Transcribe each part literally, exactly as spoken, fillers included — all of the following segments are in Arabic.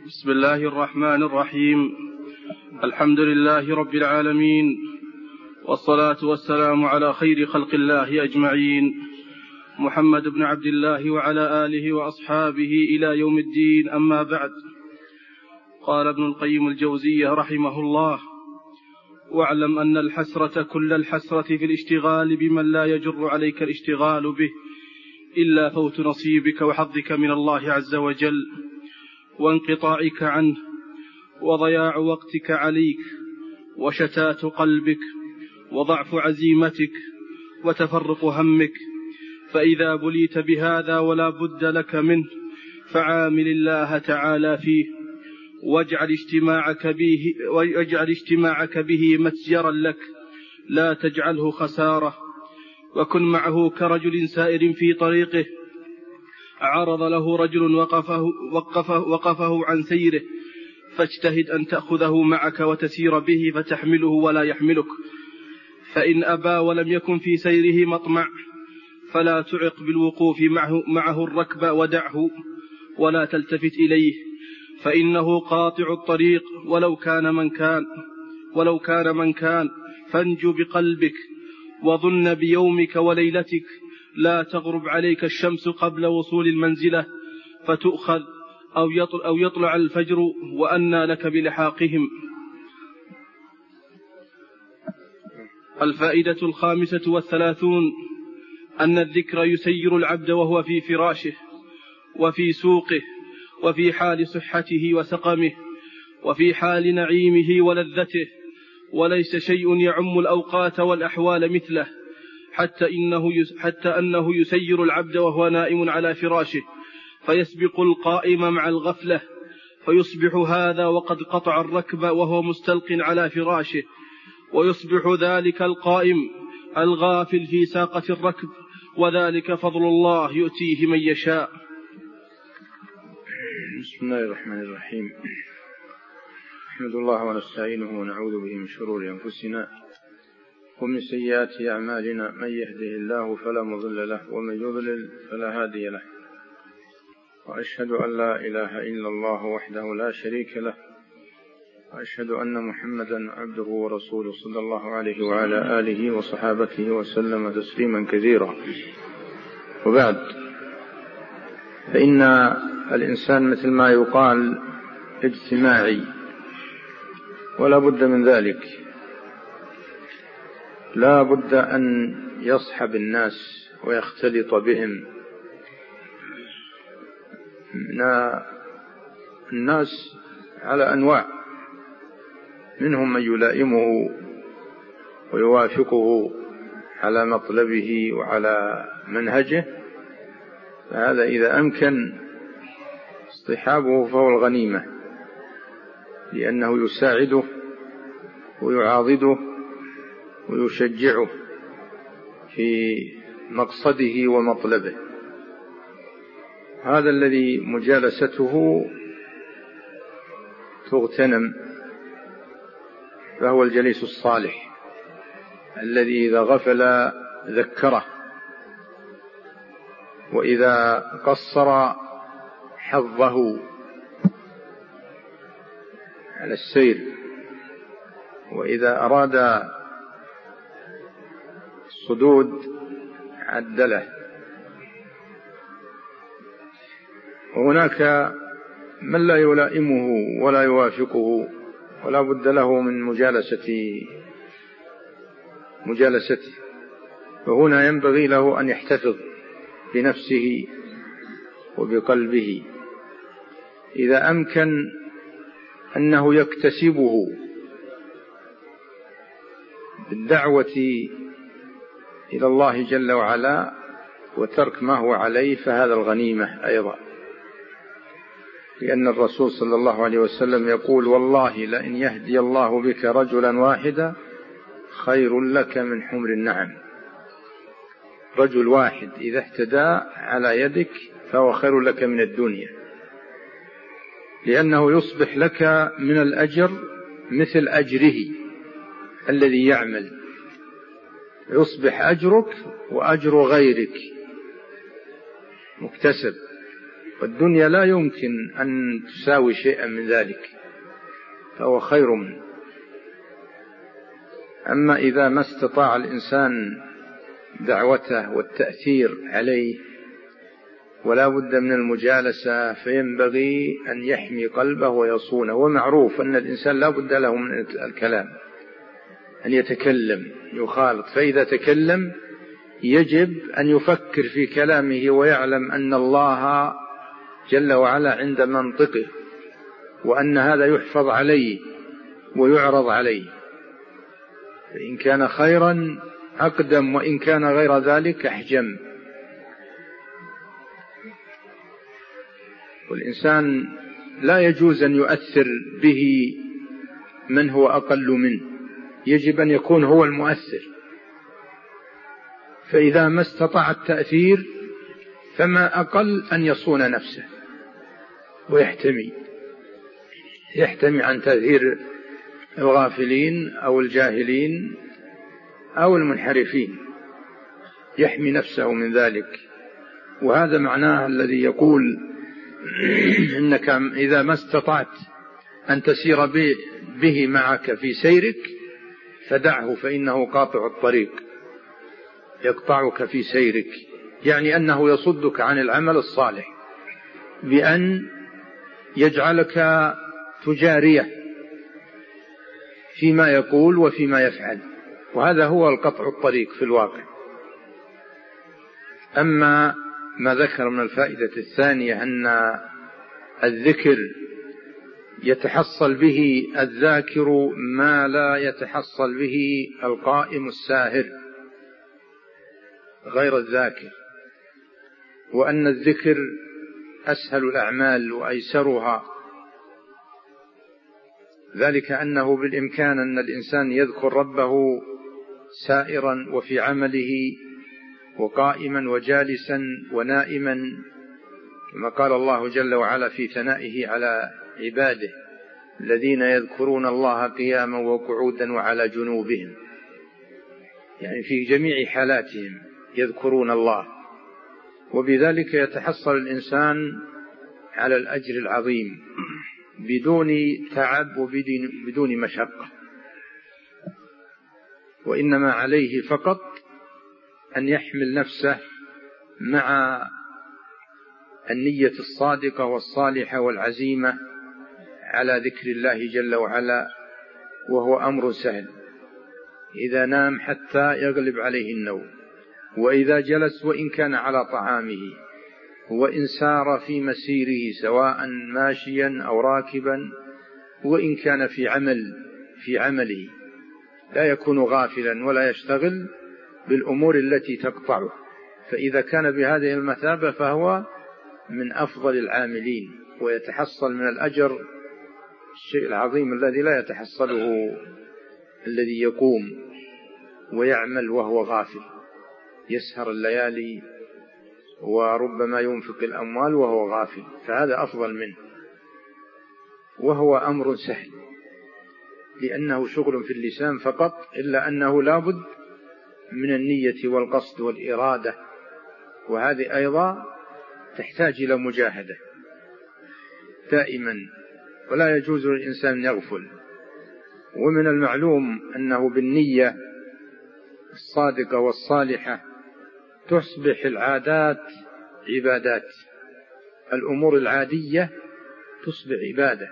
بسم الله الرحمن الرحيم. الحمد لله رب العالمين، والصلاة والسلام على خير خلق الله أجمعين، محمد بن عبد الله وعلى آله وأصحابه إلى يوم الدين. أما بعد، قال ابن القيم الجوزية رحمه الله: واعلم أن الحسرة كل الحسرة في الاشتغال بمن لا يجر عليك الاشتغال به إلا فوت نصيبك وحظك من الله عز وجل، وانقطاعك عنه، وضياع وقتك عليك، وشتات قلبك، وضعف عزيمتك، وتفرق همك. فإذا بليت بهذا ولا بد لك منه فعامل الله تعالى فيه، واجعل اجتماعك به, واجعل اجتماعك به متجرا لك، لا تجعله خسارة. وكن معه كرجل سائر في طريقه عرض له رجل وقفه, وقفه, وقفه عن سيره، فاجتهد أن تأخذه معك وتسير به فتحمله ولا يحملك. فإن أبى ولم يكن في سيره مطمع فلا تعق بالوقوف معه, معه الركب، ودعه ولا تلتفت إليه، فإنه قاطع الطريق ولو كان من كان ولو كان من كان فانج بقلبك، وظن بيومك وليلتك، لا تغرب عليك الشمس قبل وصول المنزلة فتؤخذ أو يطلع الفجر وأنى لك بلحاقهم. الفائدة الخامسة والثلاثون: أن الذكر يسير العبد وهو في فراشه، وفي سوقه، وفي حال صحته وسقمه، وفي حال نعيمه ولذته، وليس شيء يعم الأوقات والأحوال مثله، حتى إنه, حتى أنه يسير العبد وهو نائم على فراشه، فيسبق القائم مع الغفلة، فيصبح هذا وقد قطع الركب وهو مستلق على فراشه، ويصبح ذلك القائم الغافل في ساقة الركب، وذلك فضل الله يؤتيه من يشاء. بسم الله الرحمن الرحيم. نحمد الله ونستعينه ونعوذ به من شرور أنفسنا ومن سيئات أعمالنا، من يهده الله فلا مضل له ومن يضلل فلا هادي له، وأشهد أن لا إله إلا الله وحده لا شريك له، وأشهد أن محمدا عبده ورسوله صلى الله عليه وعلى آله وصحابته وسلم تسليما كثيرا. وبعد، فإن الإنسان مثل ما يقال اجتماعي، ولا بد من ذلك، لا بد أن يصحب الناس ويختلط بهم. الناس على أنواع، منهم من يلائمه ويوافقه على مطلبه وعلى منهجه، فهذا إذا أمكن اصطحابه فهو الغنيمة، لأنه يساعده ويعاضده ويشجعه في مقصده ومطلبه. هذا الذي مجالسته تغتنم، فهو الجليس الصالح الذي إذا غفل ذكره، وإذا قصر حظه على السير، وإذا أراد الصدود عدله. وهناك من لا يلائمه ولا يوافقه ولا بد له من مجالسة مجالسته، فهنا ينبغي له أن يحتفظ بنفسه وبقلبه، إذا أمكن أنه يكتسبه بالدعوة إلى الله جل وعلا وترك ما هو عليه، فهذا الغنيمة أيضا، لأن الرسول صلى الله عليه وسلم يقول: والله لئن يهدي الله بك رجلا واحدا خير لك من حمر النعم. رجل واحد إذا اهتدى على يدك فهو خير لك من الدنيا، لأنه يصبح لك من الأجر مثل أجره الذي يعمل، يصبح أجرك وأجر غيرك مكتسب. والدنيا لا يمكن أن تساوي شيئا من ذلك، فهو خير منه. أما إذا ما استطاع الإنسان دعوته والتأثير عليه ولا بد من المجالسة، فينبغي أن يحمي قلبه ويصونه. ومعروف أن الإنسان لا بد له من الكلام، أن يتكلم يخالط، فإذا تكلم يجب أن يفكر في كلامه ويعلم أن الله جل وعلا عند منطقه، وأن هذا يحفظ عليه ويعرض عليه، فإن كان خيرا أقدم وإن كان غير ذلك أحجم. والإنسان لا يجوز أن يؤثر به من هو أقل منه، يجب أن يكون هو المؤثر. فإذا ما استطاع التأثير فما أقل أن يصون نفسه ويحتمي يحتمي عن تأثير الغافلين أو الجاهلين أو المنحرفين، يحمي نفسه من ذلك. وهذا معناه الذي يقول إنك إذا ما استطعت أن تسير به معك في سيرك فدعه فإنه قاطع الطريق، يقطعك في سيرك، يعني أنه يصدك عن العمل الصالح بأن يجعلك تجاريه فيما يقول وفيما يفعل، وهذا هو القطع الطريق في الواقع. أما ما ذكر من الفائدة الثانية أن الذكر يتحصل به الذاكر ما لا يتحصل به القائم الساهر غير الذاكر، وأن الذكر أسهل الأعمال وأيسرها، ذلك أنه بالإمكان أن الإنسان يذكر ربه سائرا وفي عمله وقائما وجالسا ونائما، كما قال الله جل وعلا في ثنائه على عباده الذين يذكرون الله قياما وقعودا وعلى جنوبهم، يعني في جميع حالاتهم يذكرون الله، وبذلك يتحصل الإنسان على الأجر العظيم بدون تعب وبدون مشقة. وإنما عليه فقط أن يحمل نفسه مع النية الصادقة والصالحة والعزيمة على ذكر الله جل وعلا، وهو أمر سهل. إذا نام حتى يغلب عليه النوم، وإذا جلس وإن كان على طعامه، وإن سار في مسيره سواء ماشيا أو راكبا، وإن كان في عمل في عمله لا يكون غافلا ولا يشتغل بالأمور التي تقطعه، فإذا كان بهذه المثابة فهو من أفضل العاملين، ويتحصل من الأجر الشيء العظيم الذي لا يتحصله الذي يقوم ويعمل وهو غافل، يسهر الليالي وربما ينفق الأموال وهو غافل، فهذا أفضل منه. وهو أمر سهل لأنه شغل في اللسان فقط، إلا أنه لابد من النية والقصد والإرادة، وهذه أيضا تحتاج إلى مجاهدة دائما، ولا يجوز للإنسان أن يغفل. ومن المعلوم أنه بالنية الصادقة والصالحة تصبح العادات عبادات، الأمور العادية تصبح عبادة،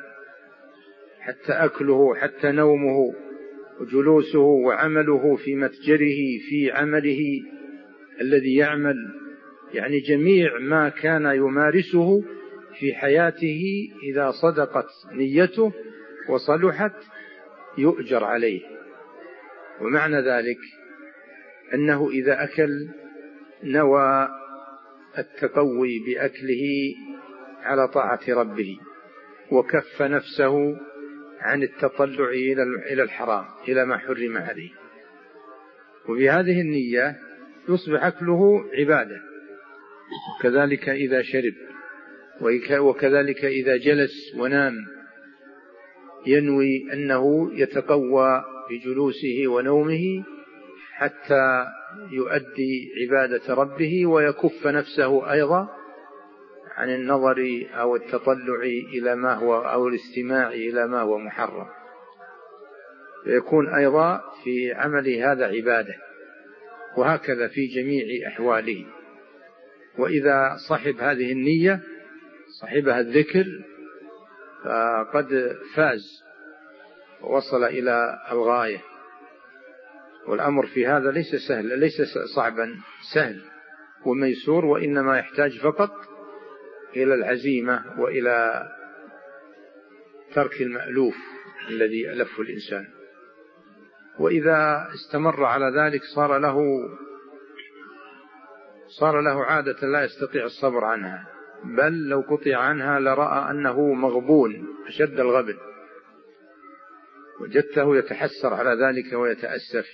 حتى أكله حتى نومه وجلوسه وعمله في متجره في عمله الذي يعمل، يعني جميع ما كان يمارسه في حياته إذا صدقت نيته وصلحت يؤجر عليه. ومعنى ذلك أنه إذا أكل نوى التقوي بأكله على طاعة ربه، وكف نفسه عن التطلع إلى الحرام إلى ما حرم عليه، وبهذه النية يصبح أكله عبادة. وكذلك إذا شرب، وكذلك إذا جلس ونام ينوي أنه يتقوى بجلوسه ونومه حتى يؤدي عبادة ربه، ويكف نفسه أيضا عن النظر أو التطلع إلى ما هو أو الاستماع إلى ما هو محرم، فيكون أيضا في عمله هذا عبادة، وهكذا في جميع أحواله. وإذا صحب هذه النية صحبها الذكر فقد فاز ووصل إلى الغاية. والأمر في هذا ليس سهل، ليس صعبا، سهل وميسور، وإنما يحتاج فقط إلى العزيمة وإلى ترك المألوف الذي يألفه الإنسان. وإذا استمر على ذلك صار له صار له عادة لا يستطيع الصبر عنها، بل لو قطع عنها لرأى أنه مغبون أشد الغبن، وجدته يتحسر على ذلك ويتأسف.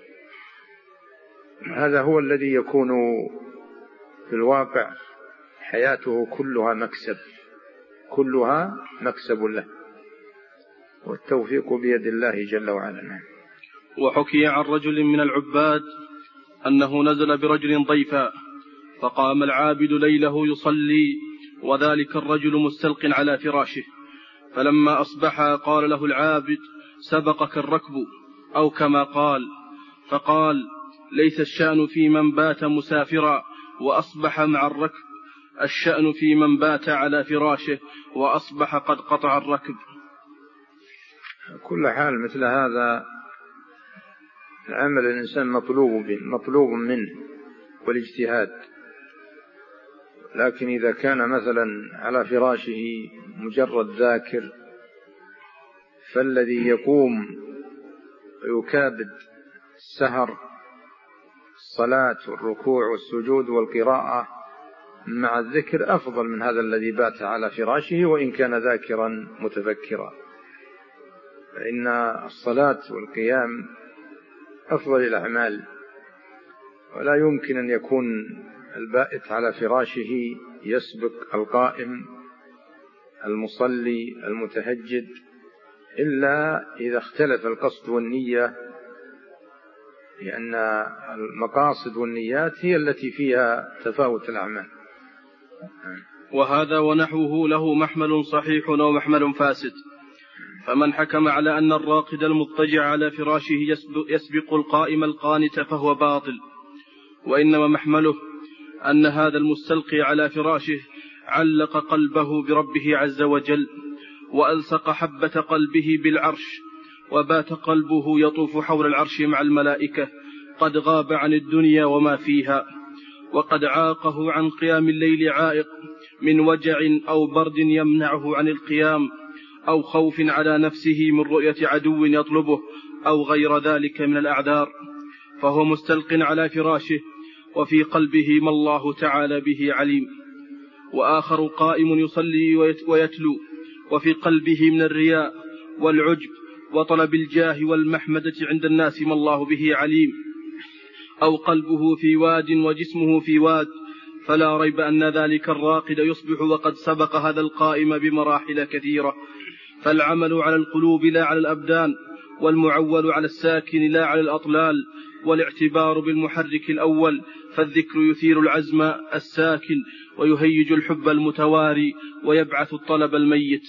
هذا هو الذي يكون في الواقع حياته كلها مكسب، كلها مكسب له، والتوفيق بيد الله جل وعلا. وحكي عن رجل من العباد أنه نزل برجل ضيفا، فقام العابد ليله يصلي وذلك الرجل مستلق على فراشه، فلما أصبح قال له العابد: سبقك الركب، أو كما قال، فقال: ليس الشأن في من بات مسافرا وأصبح مع الركب، الشأن في من بات على فراشه وأصبح قد قطع الركب. كل حال مثل هذا العمل الإنسان مطلوب مطلوب منه والاجتهاد، لكن إذا كان مثلا على فراشه مجرد ذاكر، فالذي يقوم ويكابد السهر، الصلاة والركوع والسجود والقراءة مع الذكر أفضل من هذا الذي بات على فراشه وإن كان ذاكرا متفكرا، فإن الصلاة والقيام أفضل الأعمال، ولا يمكن أن يكون البائت على فراشه يسبق القائم المصلي المتهجد إلا إذا اختلف القصد والنية، لأن المقاصد والنيات هي التي فيها تفاوت الأعمال. وهذا ونحوه له محمل صحيح ومحمل فاسد، فمن حكم على أن الراقد المضطجع على فراشه يسبق القائم القانت فهو باطل، وإنما محمله أن هذا المستلقي على فراشه علق قلبه بربه عز وجل، وألصق حبة قلبه بالعرش، وبات قلبه يطوف حول العرش مع الملائكة، قد غاب عن الدنيا وما فيها، وقد عاقه عن قيام الليل عائق من وجع أو برد يمنعه عن القيام، أو خوف على نفسه من رؤية عدو يطلبه، أو غير ذلك من الأعذار، فهو مستلق على فراشه وفي قلبه ما الله تعالى به عليم. وآخر قائم يصلي ويتلو وفي قلبه من الرياء والعجب وطلب الجاه والمحمدة عند الناس ما الله به عليم، أو قلبه في واد وجسمه في واد، فلا ريب أن ذلك الراقد يصبح وقد سبق هذا القائم بمراحل كثيرة. فالعمل على القلوب لا على الأبدان، والمعول على الساكن لا على الأطلال، والاعتبار بالمحرك الأول، فالذكر يثير العزم الساكن ويهيج الحب المتواري ويبعث الطلب الميت.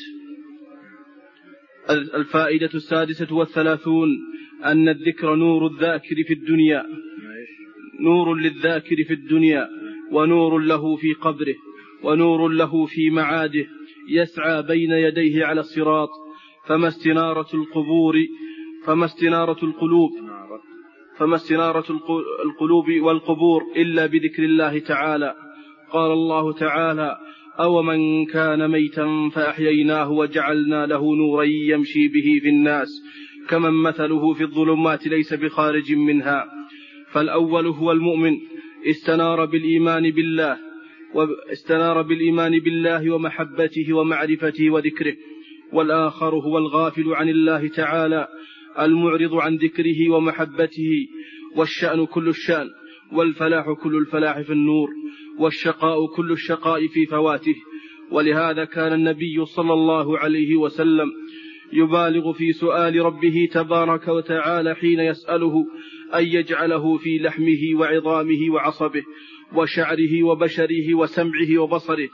الفائدة السادسة والثلاثون أن الذكر نور الذاكر في الدنيا، نور للذاكر في الدنيا، ونور له في قبره، ونور له في معاده، يسعى بين يديه على الصراط، فما استنارة القبور فما استنارة القلوب فما استنارة القلوب والقبور إلا بذكر الله تعالى. قال الله تعالى: أو من كان ميتا فأحييناه وجعلنا له نورا يمشي به في الناس كمن مثله في الظلمات ليس بخارج منها. فالأول هو المؤمن استنار بالإيمان بالله واستنار بالإيمان بالله ومحبته ومعرفته وذكره، والآخر هو الغافل عن الله تعالى المعرض عن ذكره ومحبته، والشأن كل الشأن، والفلاح كل الفلاح في النور، والشقاء كل الشقاء في فواته. ولهذا كان النبي صلى الله عليه وسلم يبالغ في سؤال ربه تبارك وتعالى حين يسأله أن يجعله في لحمه وعظامه وعصبه وشعره وبشره وسمعه وبصره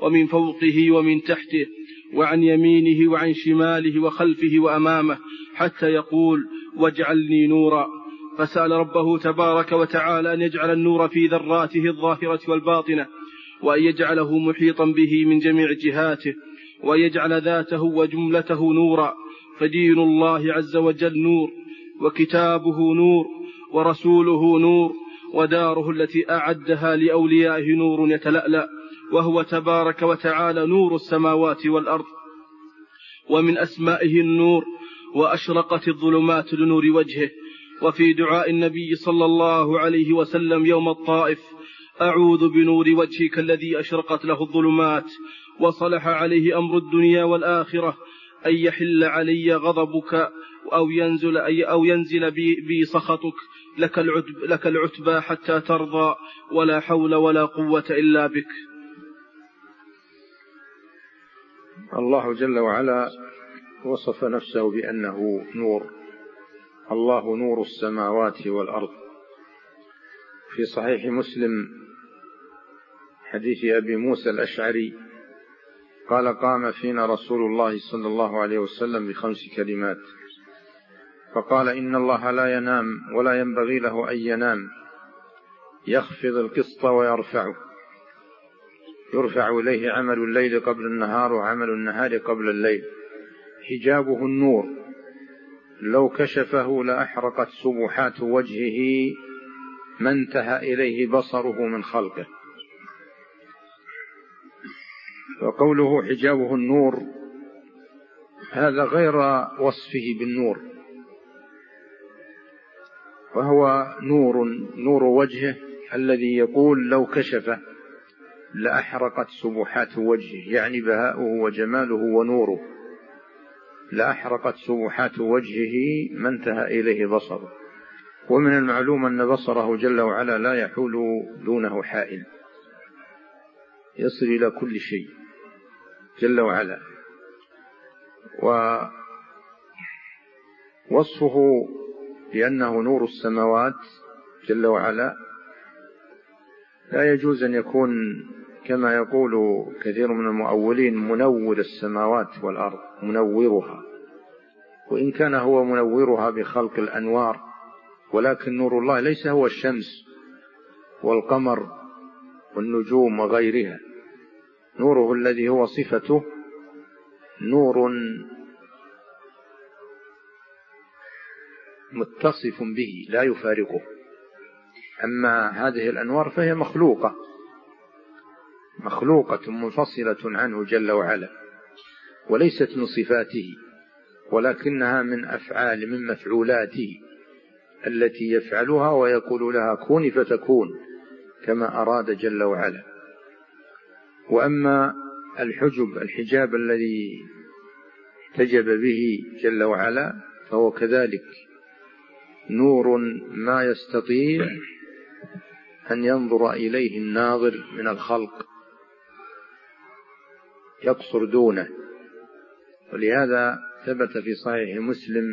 ومن فوقه ومن تحته وعن يمينه وعن شماله وخلفه وأمامه، حتى يقول: واجعلني نورا. فسأل ربه تبارك وتعالى أن يجعل النور في ذراته الظاهرة والباطنة، وأن يجعله محيطا به من جميع جهاته، وأن يجعل ذاته وجملته نورا. فدين الله عز وجل نور، وكتابه نور، ورسوله نور، وداره التي أعدها لأوليائه نور يتلألأ، وهو تبارك وتعالى نور السماوات والأرض. ومن أسمائه النور، وأشرقت الظلمات لنور وجهه. وفي دعاء النبي صلى الله عليه وسلم يوم الطائف: أعوذ بنور وجهك الذي أشرقت له الظلمات وصلح عليه أمر الدنيا والآخرة، أن يحل علي غضبك أو ينزل, أو ينزل بي, بي سخطك، لك, العتب لك العتبى حتى ترضى، ولا حول ولا قوة إلا بك. الله جل وعلا وصف نفسه بأنه نور. الله نور السماوات والأرض. في صحيح مسلم حديث أبي موسى الأشعري قال: قام فينا رسول الله صلى الله عليه وسلم بخمس كلمات، فقال: إن الله لا ينام ولا ينبغي له أن ينام، يخفض القسط ويرفعه، يرفع إليه عمل الليل قبل النهار وعمل النهار قبل الليل، حجابه النور، لو كشفه لأحرقت سبحات وجهه ما انتهى إليه بصره من خلقه. وقوله حجابه النور هذا غير وصفه بالنور، وهو نور نور وجهه الذي يقول لو كشفه لأحرقت سبحات وجهه، يعني بهاؤه وجماله ونوره، لأحرقت سبحات وجهه ما انتهى إليه بصره. ومن المعلوم أن بصره جل وعلا لا يحول دونه حائل، يصل إلى كل شيء جل وعلا. ووصفه بأنه نور السماوات جل وعلا لا يجوز أن يكون كما يقول كثير من المؤولين منور السماوات والأرض، منورها، وإن كان هو منورها بخلق الأنوار، ولكن نور الله ليس هو الشمس والقمر والنجوم وغيرها. نوره الذي هو صفته نور متصف به لا يفارقه. أما هذه الأنوار فهي مخلوقة مخلوقة منفصلة عنه جل وعلا، وليست من صفاته، ولكنها من أفعال من مفعولاته التي يفعلها ويقول لها كوني فتكون كما أراد جل وعلا. وأما الحجب الحجاب الذي احتجب به جل وعلا فهو كذلك نور ما يستطيع أن ينظر إليه الناظر من الخلق، يقصر دونه. ولهذا ثبت في صحيح مسلم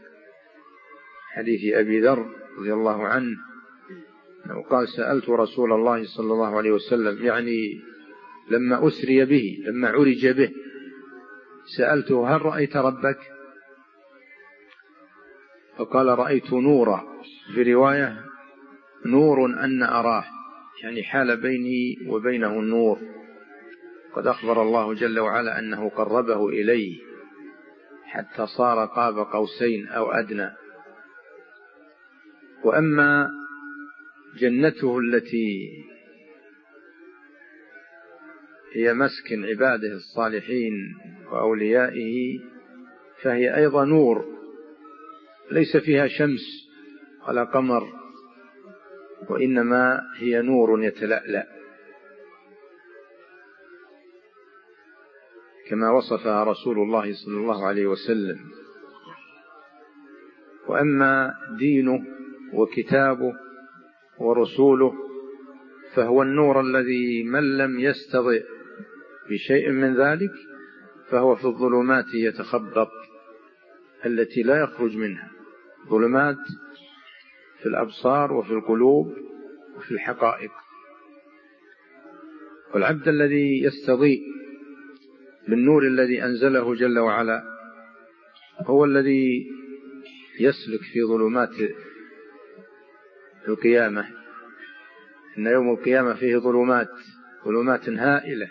حديث أبي ذر رضي الله عنه أنه قال: سألت رسول الله صلى الله عليه وسلم، يعني لما أسري به لما عرج به، سألته: هل رأيت ربك؟ فقال: رأيت نورا، في رواية نور أن أراه، يعني حال بيني وبينه النور. قد أخبر الله جل وعلا أنه قربه إليه حتى صار قاب قوسين أو أدنى. وأما جنته التي هي مسكن عباده الصالحين وأوليائه فهي أيضا نور، ليس فيها شمس ولا قمر، وإنما هي نور يتلألأ كما وصفها رسول الله صلى الله عليه وسلم. وأما دينه وكتابه ورسوله فهو النور الذي من لم يستضئ بشيء من ذلك فهو في الظلمات يتخبط التي لا يخرج منها، ظلمات في الأبصار وفي القلوب وفي الحقائق. والعبد الذي يستضيء بالنور الذي أنزله جل وعلا هو الذي يسلك في ظلمات القيامة. إن يوم القيامة فيه ظلمات ظلمات هائلة،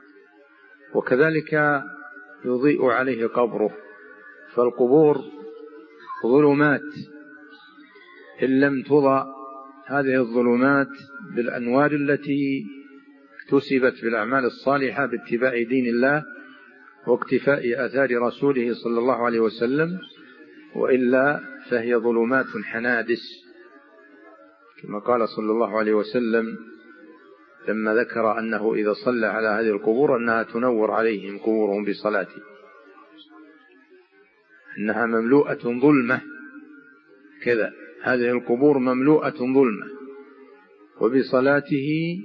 وكذلك يضيء عليه قبره، فالقبور ظلمات إن لم تضع هذه الظلمات بالأنوار التي اكتسبت بالأعمال الصالحة باتباع دين الله واقتفاء آثار رسوله صلى الله عليه وسلم، وإلا فهي ظلمات حنادس، كما قال صلى الله عليه وسلم لما ذكر أنه إذا صلى على هذه القبور أنها تنور عليهم قبورهم بصلاته، إنها مملوءة ظلمة كذا، هذه القبور مملوءة ظلمة، وبصلاته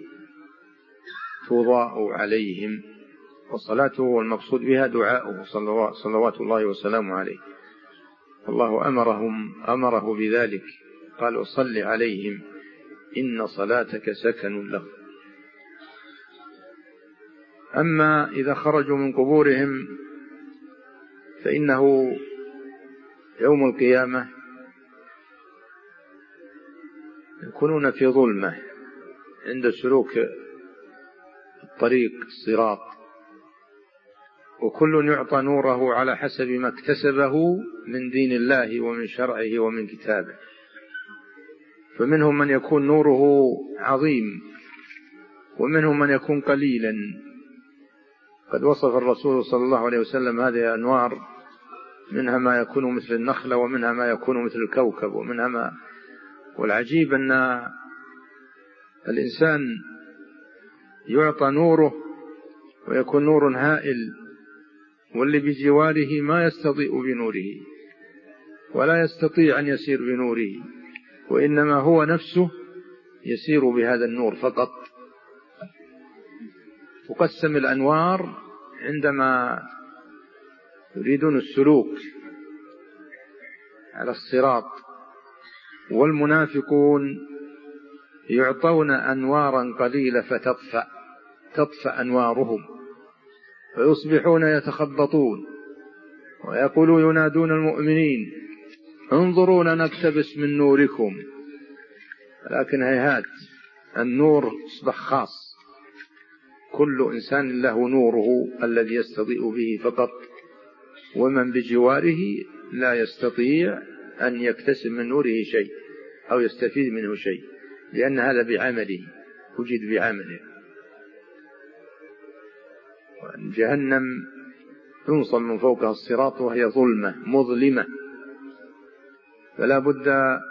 تضاء عليهم، وصلاته والمقصود بها دعاؤه صلوات الله وسلامه عليه. الله أمرهم أمره بذلك، قال أصلي عليهم إن صلاتك سكن لهم. أما إذا خرجوا من قبورهم فإنه يوم القيامة يكونون في ظلمة عند سلوك الطريق الصراط، وكل يعطى نوره على حسب ما اكتسبه من دين الله ومن شرعه ومن كتابه، فمنهم من يكون نوره عظيم ومنهم من يكون قليلا. قد وصف الرسول صلى الله عليه وسلم هذه الأنوار، منها ما يكون مثل النخلة ومنها ما يكون مثل الكوكب ومنها ما، والعجيب أن الإنسان يعطى نوره ويكون نور هائل، واللي بجواره ما يستضيء بنوره ولا يستطيع أن يسير بنوره، وإنما هو نفسه يسير بهذا النور فقط. تقسم الأنوار عندما يريدون السلوك على الصراط، والمنافقون يعطون أنوارا قليلة فتطفأ تطفأ أنوارهم، فيصبحون يتخبطون ويقولون ينادون المؤمنين انظرونا نقتبس من نوركم، لكن هيهات النور أصبح خاص، كل إنسان له نوره الذي يستضيء به فقط، ومن بجواره لا يستطيع أن يكتسب من نوره شيء أو يستفيد منه شيء، لأن هذا بعمله وجد بعمله. جهنم تنصب من فوقها الصراط وهي ظلمة مظلمة، فلا بد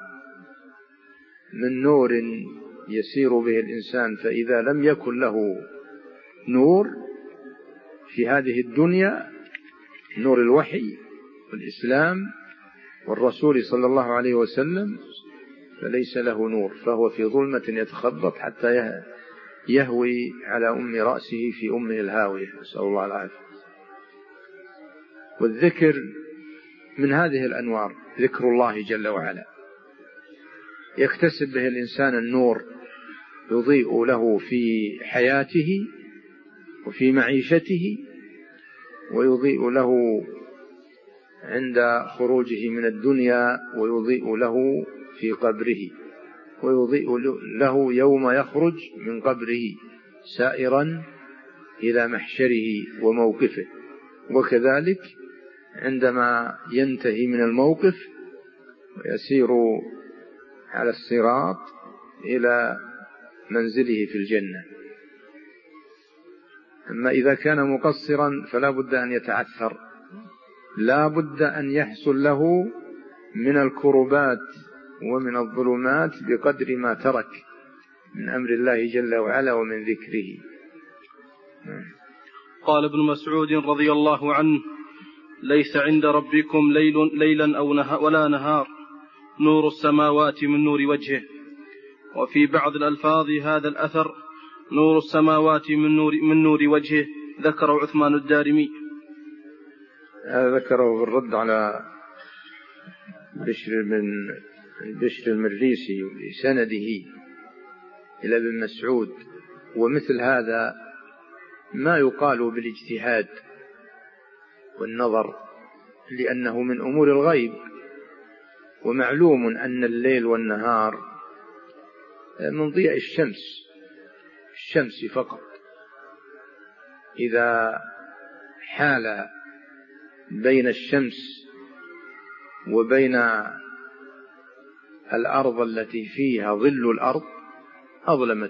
من نور يسير به الإنسان، فإذا لم يكن له نور في هذه الدنيا، نور الوحي والإسلام والرسول صلى الله عليه وسلم، فليس له نور، فهو في ظلمة يتخبط حتى يهوي على أم رأسه في أمه الهاوية، نسأل الله العافية. والذكر من هذه الأنوار، ذكر الله جل وعلا يكتسب به الإنسان النور، يضيء له في حياته وفي معيشته، ويضيء له عند خروجه من الدنيا، ويضيء له في قبره، ويضيء له يوم يخرج من قبره سائرا إلى محشره وموقفه، وكذلك عندما ينتهي من الموقف ويسير على الصراط إلى منزله في الجنة. أما إذا كان مقصرا فلا بد أن يتعثر، لا بد أن يحصل له من الكربات ومن الظلمات بقدر ما ترك من أمر الله جل وعلا ومن ذكره. قال ابن مسعود رضي الله عنه: ليس عند ربكم ليل ليلا أو نهار ولا نهار، نور السماوات من نور وجهه. وفي بعض الألفاظ هذا الأثر: نور السماوات من نور, من نور وجهه، ذكر عثمان الدارمي. هذا ذكره بالرد على بشر من بشر المريسي بسنده إلى ابن مسعود، ومثل هذا ما يقال بالاجتهاد والنظر، لأنه من أمور الغيب، ومعلوم أن الليل والنهار من ضياء الشمس الشمس فقط. إذا حال بين الشمس وبين الأرض التي فيها ظل الأرض أظلمت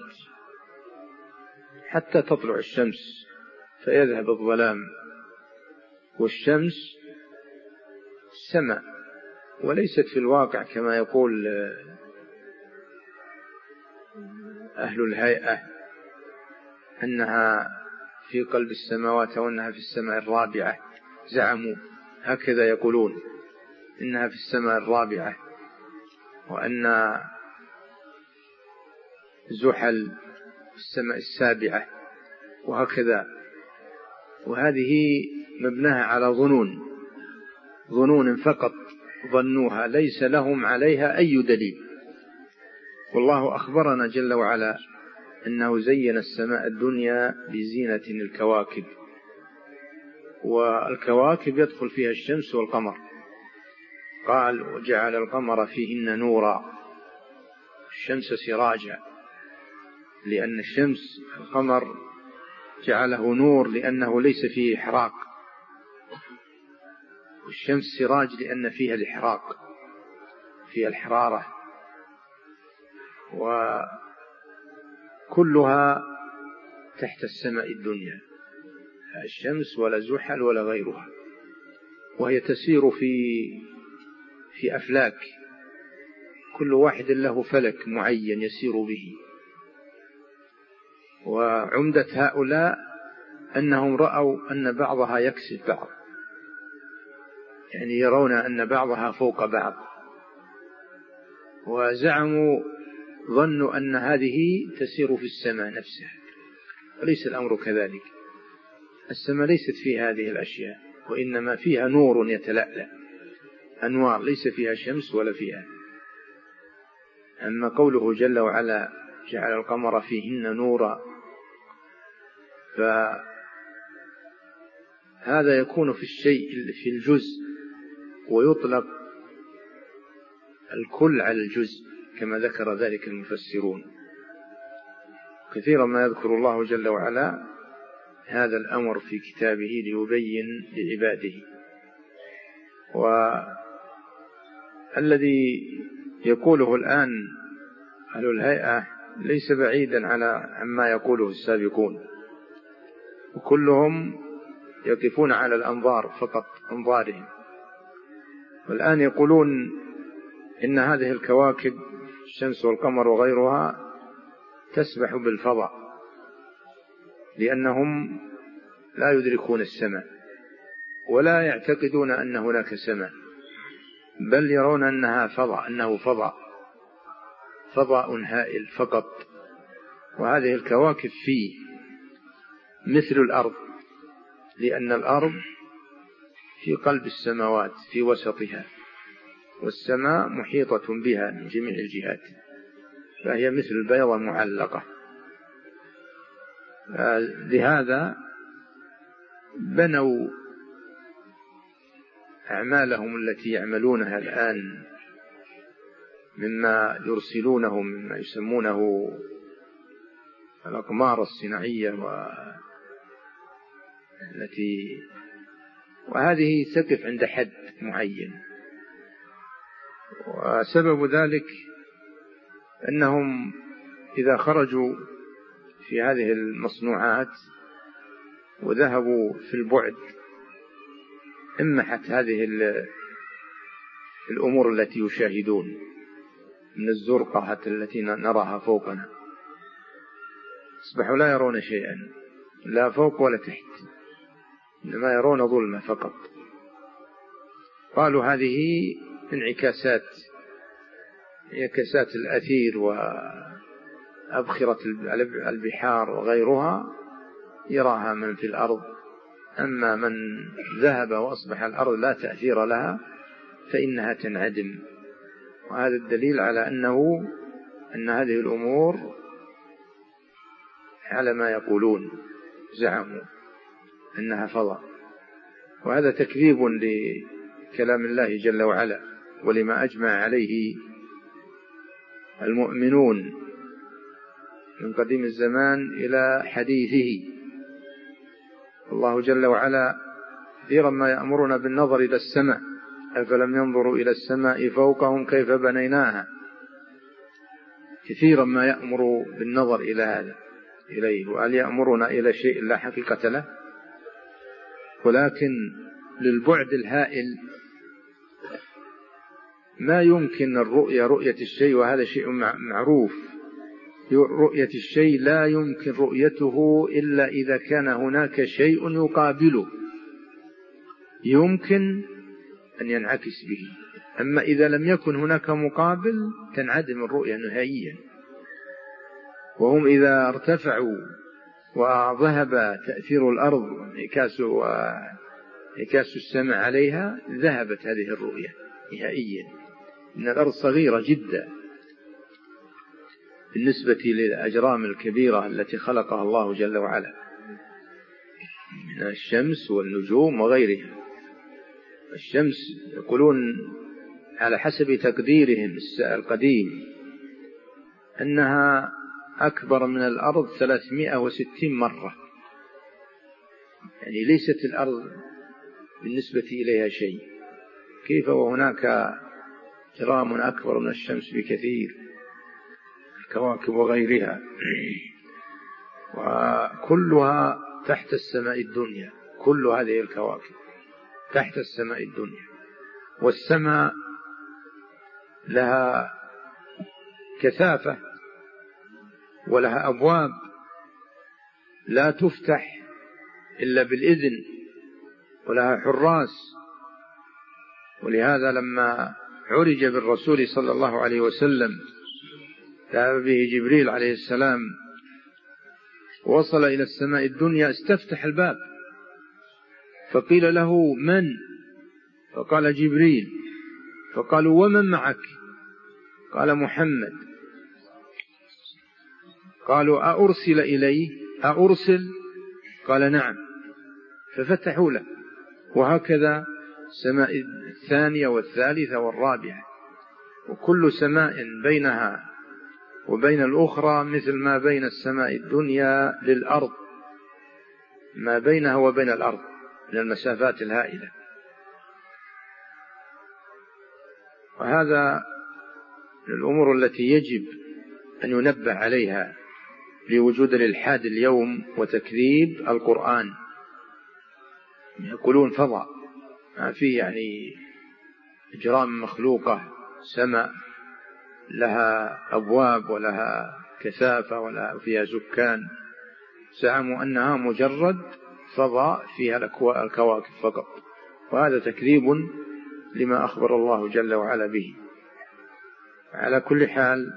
حتى تطلع الشمس فيذهب الظلام، والشمس السماء، وليست في الواقع كما يقول أهل الهيئة أنها في قلب السماوات وأنها في السماء الرابعة. زعموا هكذا يقولون، إنها في السماء الرابعة، وأن زحل في السماء السابعة، وهكذا. وهذه مبناها على ظنون ظنون فقط ظنوها، ليس لهم عليها أي دليل. والله أخبرنا جل وعلا أنه زين السماء الدنيا بزينة الكواكب، والكواكب يدخل فيها الشمس والقمر. قال وجعل القمر فيهن نورا، الشمس سراجا، لأن الشمس القمر جعله نور لأنه ليس فيه إحراق، والشمس سراج لأن فيها الإحراق، فيها الحرارة، وكلها تحت السماء الدنيا، لا الشمس ولا زحل ولا غيرها، وهي تسير في في أفلاك، كل واحد له فلك معين يسير به. وعمدة هؤلاء أنهم رأوا أن بعضها يكسب بعض، يعني يرون أن بعضها فوق بعض، وزعموا ظنوا أن هذه تسير في السماء نفسها، وليس الأمر كذلك. السماء ليست فيها هذه الأشياء، وإنما فيها نور يتلألأ، أنوار، ليس فيها شمس ولا فيها. أما قوله جل وعلا جعل القمر فيهن نورا، فهذا يكون في الشيء في الجزء، ويطلق الكل على الجزء كما ذكر ذلك المفسرون. كثيرا ما يذكر الله جل وعلا هذا الأمر في كتابه ليبين لعباده. والذي يقوله الآن أهل الهيئة ليس بعيدا على عما يقوله السابقون، وكلهم يقفون على الأنظار فقط، أنظارهم. والآن يقولون إن هذه الكواكب الشمس والقمر وغيرها تسبح بالفضاء، لأنهم لا يدركون السماء ولا يعتقدون أن هناك سماء، بل يرون أنها فضاء، أنه فضاء فضاء هائل فقط. وهذه الكواكب فيه مثل الأرض، لأن الأرض في قلب السماوات في وسطها، والسماء محيطة بها من جميع الجهات، فهي مثل البيضة معلقة. لهذا بنوا أعمالهم التي يعملونها الآن مما يرسلونه، مما يسمونه الأقمار الصناعية، والتي وهذه تقف عند حد معين. وسبب ذلك أنهم إذا خرجوا في هذه المصنوعات وذهبوا في البعد امحت هذه الأمور التي يشاهدون من الزرقة التي نراها فوقنا، أصبحوا لا يرون شيئا، لا فوق ولا تحت، إنما يرون ظلمة فقط. قالوا هذه انعكاسات، انعكاسات الأثير وأبخرة البحار وغيرها يراها من في الأرض، أما من ذهب وأصبح الأرض لا تأثير لها فإنها تنعدم. وهذا الدليل على أنه أن هذه الأمور على ما يقولون، زعموا أنها فضاء، وهذا تكذيب لكلام الله جل وعلا ولما أجمع عليه المؤمنون من قديم الزمان إلى حديثه. الله جل وعلا كثيرا ما يأمرنا بالنظر إلى السماء، أفلم ينظروا إلى السماء فوقهم كيف بنيناها، كثيرا ما يأمر بالنظر إلى هذا إليه. وهل يأمرنا إلى شيء لا حقيقة له؟ ولكن للبعد الهائل ما يمكن الرؤية رؤية الشيء، وهذا شيء معروف. رؤية الشيء لا يمكن رؤيته إلا إذا كان هناك شيء يقابله يمكن أن ينعكس به، أما إذا لم يكن هناك مقابل تنعدم الرؤية نهائيا. وهم إذا ارتفعوا وذهب تأثير الأرض وانعكاس السماء عليها ذهبت هذه الرؤية نهائيا، إن الأرض صغيرة جدا بالنسبة للأجرام الكبيرة التي خلقها الله جل وعلا من الشمس والنجوم وغيرها. الشمس يقولون على حسب تقديرهم القديم أنها أكبر من الأرض ثلاثمائة وستين مرة، يعني ليست الأرض بالنسبة إليها شيء، كيف وهناك جرام أكبر من الشمس بكثير، الكواكب وغيرها، وكلها تحت السماء الدنيا. كل هذه الكواكب تحت السماء الدنيا، والسماء لها كثافة ولها أبواب لا تفتح إلا بالإذن، ولها حراس. ولهذا لما عرج بالرسول صلى الله عليه وسلم ذهب به جبريل عليه السلام ووصل إلى السماء الدنيا استفتح الباب فقيل له من؟ فقال جبريل. فقالوا ومن معك؟ قال محمد. قالوا أأرسل إليه؟ أأرسل؟ قال نعم. ففتحوا له. وهكذا السماء الثانية والثالثة والرابعة، وكل سماء بينها وبين الأخرى مثل ما بين السماء الدنيا للأرض، ما بينها وبين الأرض من المسافات الهائلة. وهذا من الأمور التي يجب أن ينبه عليها لوجود الإلحاد اليوم وتكذيب القرآن. يقولون فضاء، ما في يعني إجرام مخلوقة، سماء لها أبواب ولها كثافة ولا فيها سكان. زعموا أنها مجرد فضاء فيها الكواكب فقط، وهذا تكذيب لما أخبر الله جل وعلا به. على كل حال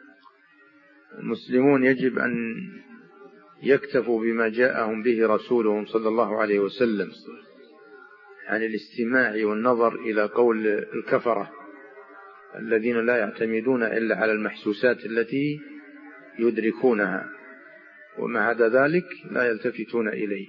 المسلمون يجب أن يكتفوا بما جاءهم به رسولهم صلى الله عليه وسلم عن الاستماع والنظر إلى قول الكفرة الذين لا يعتمدون إلا على المحسوسات التي يدركونها، ومع عدا ذلك لا يلتفتون إليه.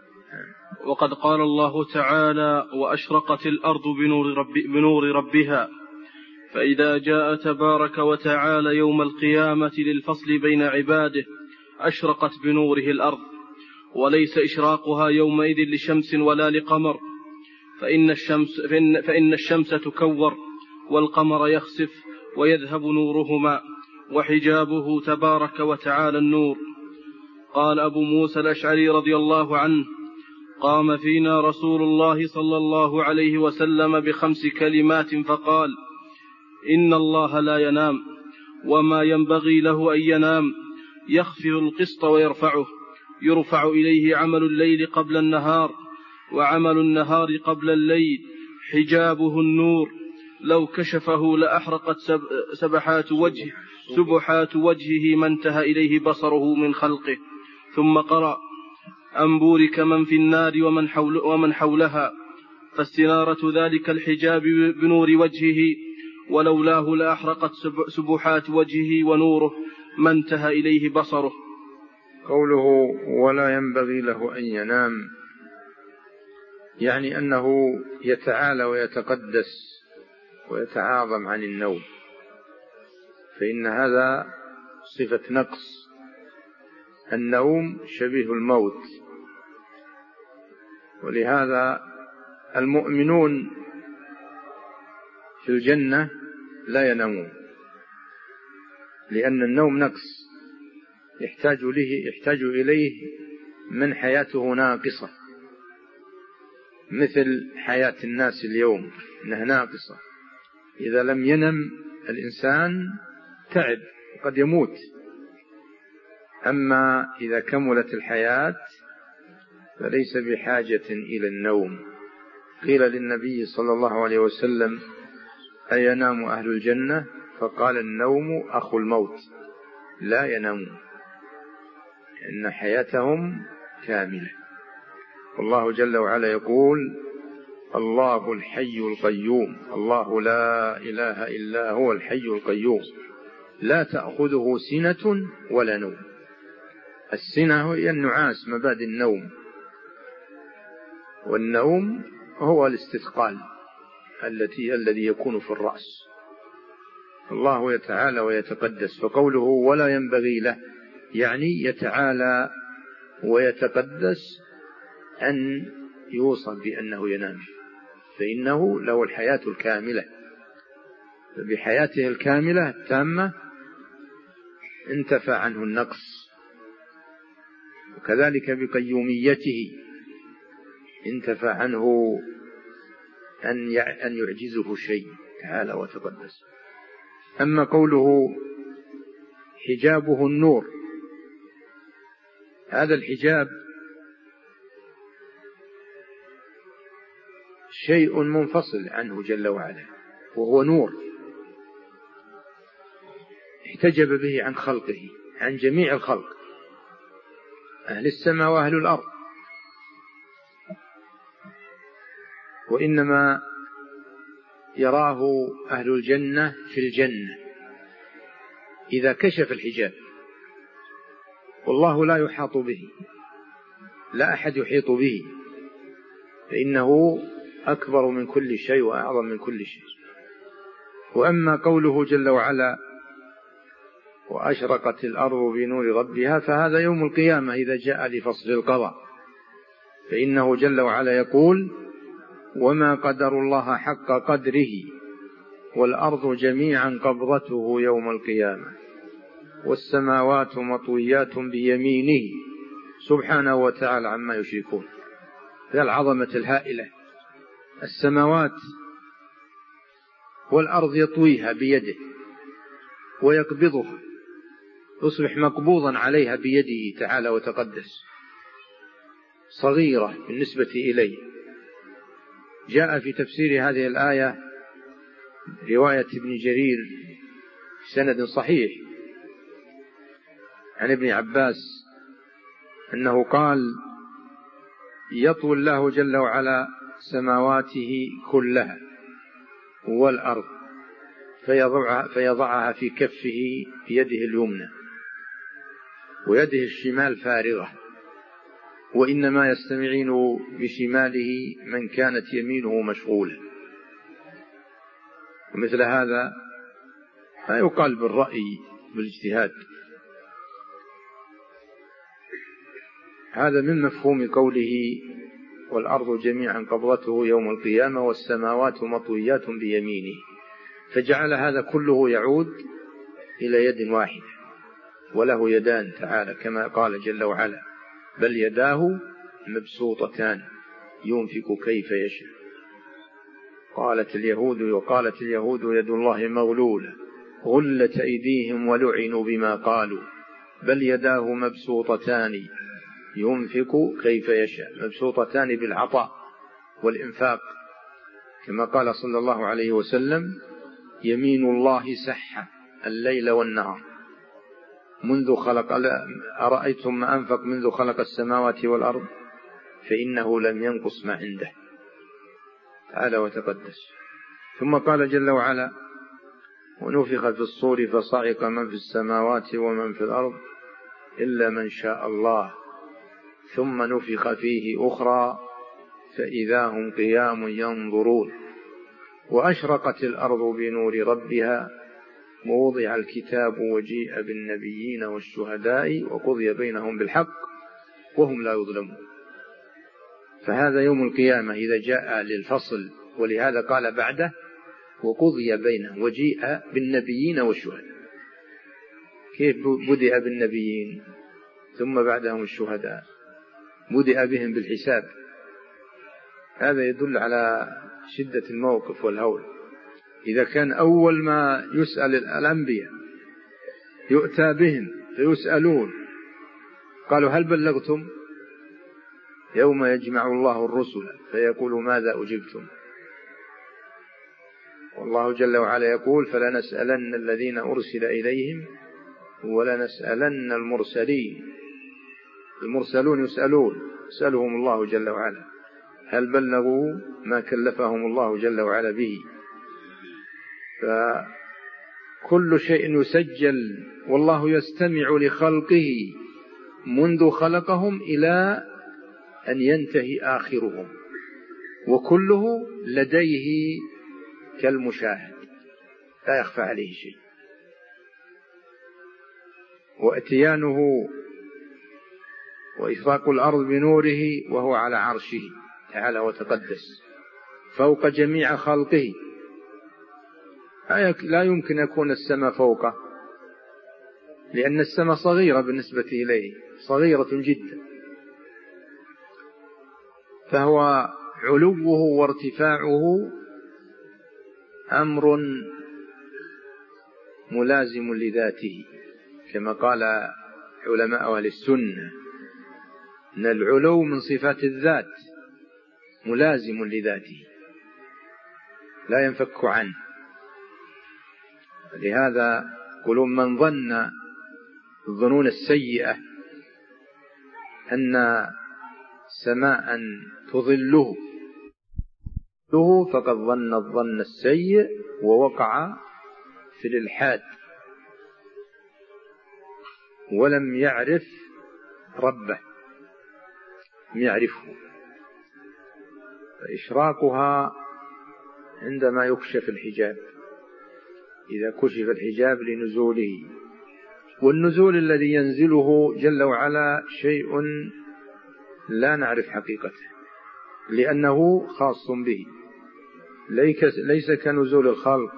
وقد قال الله تعالى وأشرقت الأرض بنور, رب بنور ربها، فإذا جاء تبارك وتعالى يوم القيامة للفصل بين عباده أشرقت بنوره الأرض، وليس إشراقها يومئذ لشمس ولا لقمر، فإن الشمس, فإن, فإن الشمس تكور والقمر يخسف ويذهب نورهما، وحجابه تبارك وتعالى النور. قال أبو موسى الأشعري رضي الله عنه: قام فينا رسول الله صلى الله عليه وسلم بخمس كلمات فقال: إن الله لا ينام وما ينبغي له أن ينام، يخفض القسط ويرفعه، يرفع إليه عمل الليل قبل النهار وعمل النهار قبل الليل، حجابه النور، لو كشفه لأحرقت سبحات وجهه سبحات وجهه ما انتهى إليه بصره من خلقه. ثم قرأ: أن بورك من في النار ومن, حول ومن حولها، فاستنارة ذلك الحجاب بنور وجهه، ولولاه لأحرقت سبحات وجهه ونوره ما انتهى إليه بصره. قوله ولا ينبغي له أن ينام، يعني أنه يتعالى ويتقدس ويتعاظم عن النوم، فإن هذا صفة نقص. النوم شبيه الموت، ولهذا المؤمنون في الجنة لا ينامون، لأن النوم نقص يحتاج إليه يحتاج إليه من حياته ناقصة، مثل حياة الناس اليوم إنها ناقصة. إذا لم ينم الإنسان تعب قد يموت. أما إذا كملت الحياة فليس بحاجة إلى النوم. قيل للنبي صلى الله عليه وسلم أينام أهل الجنة؟ فقال النوم أخو الموت، لا ينامون، إن حياتهم كاملة. والله جل وعلا يقول الله الحي القيوم، الله لا إله إلا هو الحي القيوم لا تأخذه سنة ولا نوم. السنة هي النعاس، مبادئ النوم، والنوم هو الاستثقال التي الذي يكون في الرأس. الله يتعالى ويتقدس، فقوله ولا ينبغي له يعني يتعالى ويتقدس أن يوصف بأنه ينام، فإنه له الحياة الكاملة، بحياته الكاملة التامة انتفى عنه النقص، وكذلك بقيوميته انتفى عنه أن يعجزه شيء تعالى وتقدس. أما قوله حجابه النور، هذا الحجاب شيء منفصل عنه جل وعلا، وهو نور احتجب به عن خلقه، عن جميع الخلق، أهل السماء وأهل الأرض. وإنما يراه أهل الجنة في الجنة إذا كشف الحجاب، والله لا يحاط به، لا أحد يحيط به، فإنه أكبر من كل شيء وأعظم من كل شيء. وأما قوله جل وعلا وأشرقت الأرض بنور ربها، فهذا يوم القيامة إذا جاء لفصل القضاء، فإنه جل وعلا يقول وما قدر الله حق قدره والأرض جميعا قبضته يوم القيامة والسماوات مطويات بيمينه سبحانه وتعالى عما يشركون. ذا العظمة الهائلة، السماوات والأرض يطويها بيده ويقبضها، يصبح مقبوضا عليها بيده تعالى وتقدس، صغيرة بالنسبة إليه. جاء في تفسير هذه الآية رواية ابن جرير سند صحيح عن ابن عباس أنه قال يطوي الله جل وعلا سماواته كلها والأرض فيضعها, فيضعها في كفه بيده اليمنى ويده الشمال فارغة، وإنما يستعين بشماله من كانت يمينه مشغولة. ومثل هذا لا يقال بالرأي بالاجتهاد. هذا من مفهوم قوله والأرض جميعا قبضته يوم القيامة والسماوات مطويات بيمينه، فجعل هذا كله يعود إلى يد واحدة، وله يدان تعالى كما قال جل وعلا بل يداه مبسوطتان ينفق كيف يشاء. قالت اليهود وقالت اليهود يد الله مغلولة غلت أيديهم ولعنوا بما قالوا بل يداه مبسوطتان ينفق كيف يشاء، مبسوطتان بالعطاء والإنفاق، كما قال صلى الله عليه وسلم يمين الله سحة الليل والنهار منذ خلق أرأيتم ما أنفق منذ خلق السماوات والأرض فإنه لم ينقص ما عنده تعالى وتقدس. ثم قال جل وعلا ونفخ في الصور فصعق من في السماوات ومن في الأرض إلا من شاء الله ثم نفخ فيه أخرى فإذا هم قيام ينظرون وأشرقت الأرض بنور ربها ووضع الكتاب وجيء بالنبيين والشهداء وقضي بينهم بالحق وهم لا يظلمون. فهذا يوم القيامة إذا جاء للفصل، ولهذا قال بعده وقضي بينهم وجيء بالنبيين والشهداء. كيف بدأ بالنبيين ثم بعدهم الشهداء؟ بدأ بهم بالحساب. هذا يدل على شدة الموقف والهول. إذا كان أول ما يسأل الأنبياء يؤتى بهم فيسألون قالوا هل بلغتم؟ يوم يجمع الله الرسل فيقول ماذا أجبتم؟ والله جل وعلا يقول فلنسألن الذين أرسل إليهم ولنسألن المرسلين. المرسلون يسألون يسألهم الله جل وعلا هل بلغوا ما كلفهم الله جل وعلا به. فكل شيء يسجل والله يستمع لخلقه منذ خلقهم إلى أن ينتهي آخرهم، وكله لديه كالمشاهد لا يخفى عليه شيء. واتيانه وإفراق الأرض بنوره وهو على عرشه تعالى وتقدس فوق جميع خلقه. لا يمكن يكون السماء فوقه، لأن السماء صغيرة بالنسبة إليه، صغيرة جدا. فهو علوه وارتفاعه أمر ملازم لذاته، كما قال علماء أهل السنة أن العلو من صفات الذات ملازم لذاته لا ينفك عنه. لهذا يقولون من ظن الظنون السيئة أن سماء تظله فقد ظن الظن السيء ووقع في الإلحاد ولم يعرف ربه، لم يعرفه. فإشراقها عندما يكشف الحجاب، إذا كشف الحجاب لنزوله. والنزول الذي ينزله جل وعلا شيء لا نعرف حقيقته لأنه خاص به، ليس كنزول الخلق.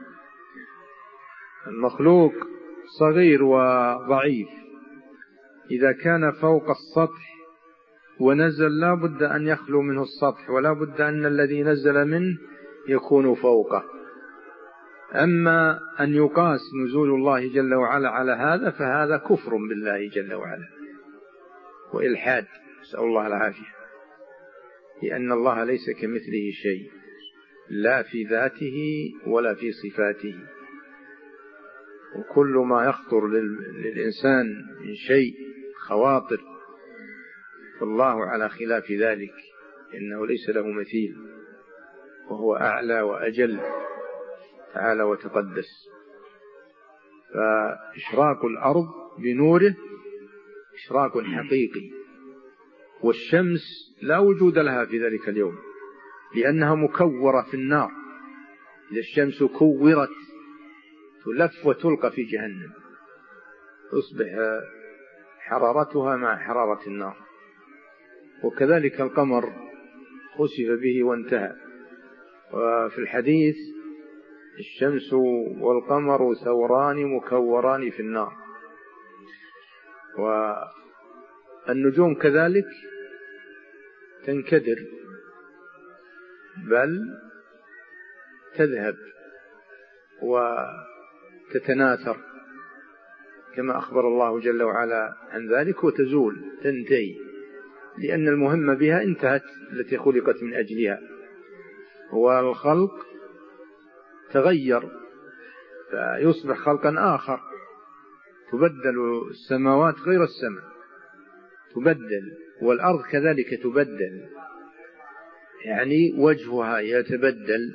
المخلوق صغير وضعيف، إذا كان فوق السطح ونزل لا بد أن يخلو منه السطح، ولا بد أن الذي نزل منه يكون فوقه. أما أن يقاس نزول الله جل وعلا على هذا فهذا كفر بالله جل وعلا وإلحاد، نسأل الله العافية، لأن الله ليس كمثله شيء لا في ذاته ولا في صفاته. وكل ما يخطر للإنسان من شيء خواطر فالله على خلاف ذلك، إنه ليس له مثيل وهو أعلى وأجل تعالى وتقدس. فإشراق الأرض بنوره إشراق حقيقي. والشمس لا وجود لها في ذلك اليوم لأنها مكورة في النار. إذا الشمس كورت تلف وتلقى في جهنم، تصبح حرارتها مع حرارة النار. وكذلك القمر خسف به وانتهى. وفي الحديث الشمس والقمر ثوران مكوران في النار. والنجوم كذلك تنكدر بل تذهب وتتناثر كما أخبر الله جل وعلا عن ذلك، وتزول تنتهي، لأن المهمة بها انتهت التي خلقت من أجلها. والخلق تغير فيصبح خلقا آخر، تبدل السماوات غير السماء تبدل، والأرض كذلك تبدل، يعني وجهها يتبدل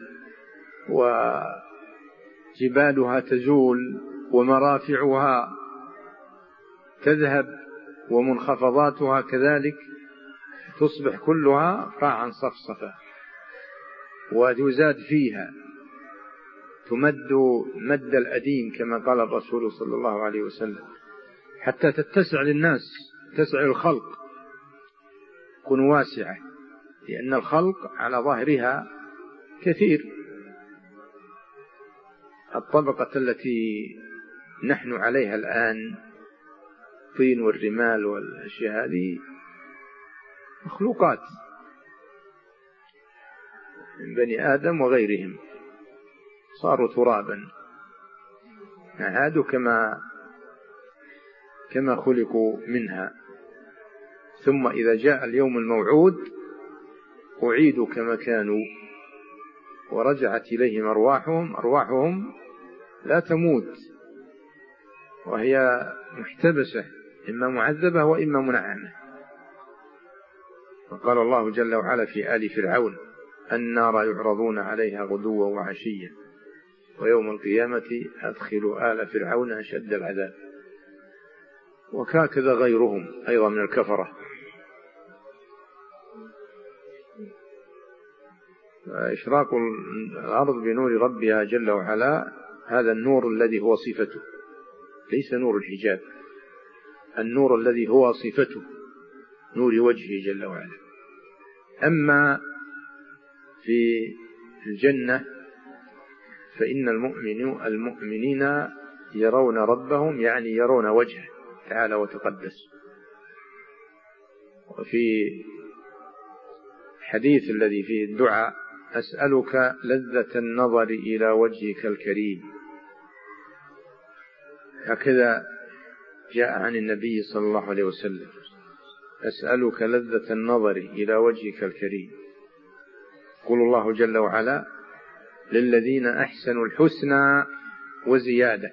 وجبالها تزول ومرافعها تذهب ومنخفضاتها كذلك تصبح كلها قاعا صفصفا، وتزاد فيها، تمد مد الأديم كما قال الرسول صلى الله عليه وسلم، حتى تتسع للناس، تسع الخلق، تكون واسعة، لأن الخلق على ظهرها كثير. الطبقة التي نحن عليها الآن، الطين والرمال والأشياء هذه مخلوقات من بني آدم وغيرهم، صاروا ترابا، عادوا كما كما خلقوا منها، ثم إذا جاء اليوم الموعود أعيدوا كما كانوا، ورجعت إليهم أرواحهم أرواحهم لا تموت، وهي محتبسة، إما معذبة وإما منعمة. وقال الله جل وعلا في آل فرعون: النار يعرضون عليها غدوا وعشيا ويوم القيامة أدخلوا آل فرعون أشد العذاب. وكذا غيرهم أيضا من الكفرة. إشراق الأرض بنور ربها جل وعلا، هذا النور الذي هو صفته، ليس نور الحجاب، النور الذي هو صفته، نور وجهه جل وعلا. أما في الجنة فإن المؤمن المؤمنين يرون ربهم، يعني يرون وجهه تعالى وتقدس. وفي حديث الذي فيه الدعاء: أسألك لذة النظر إلى وجهك الكريم، هكذا جاء عن النبي صلى الله عليه وسلم: أسألك لذة النظر إلى وجهك الكريم. يقول الله جل وعلا: للذين أحسنوا الحسنى وزيادة.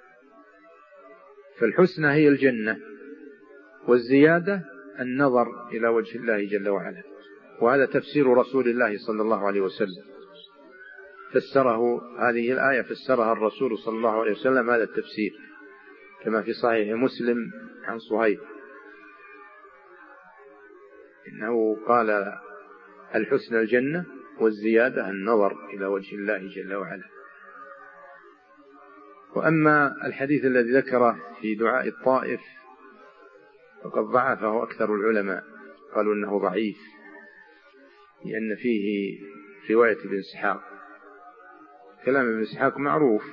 فالحسنى هي الجنة، والزيادة النظر إلى وجه الله جل وعلا. وهذا تفسير رسول الله صلى الله عليه وسلم، فسره هذه الآية، فسرها الرسول صلى الله عليه وسلم هذا التفسير، كما في صحيح مسلم عن صهيب إنه قال: الحسن الجنة، والزيادة النظر إلى وجه الله جل وعلا. وأما الحديث الذي ذكره في دعاء الطائف فقد ضعفه أكثر العلماء، قالوا إنه ضعيف، لأن فيه رواية ابن إسحاق. كلام ابن إسحاق معروف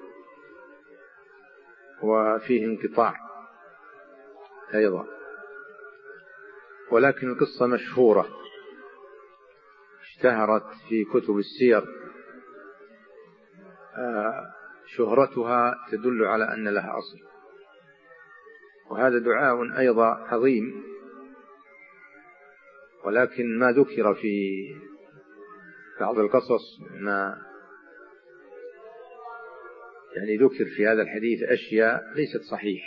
وفيه انقطاع أيضا، ولكن القصة مشهورة اشتهرت في كتب السير، شهرتها تدل على أن لها أصل. وهذا دعاء أيضا عظيم، ولكن ما ذكر في بعض القصص، ما يعني ذكر في هذا الحديث أشياء ليست صحيح.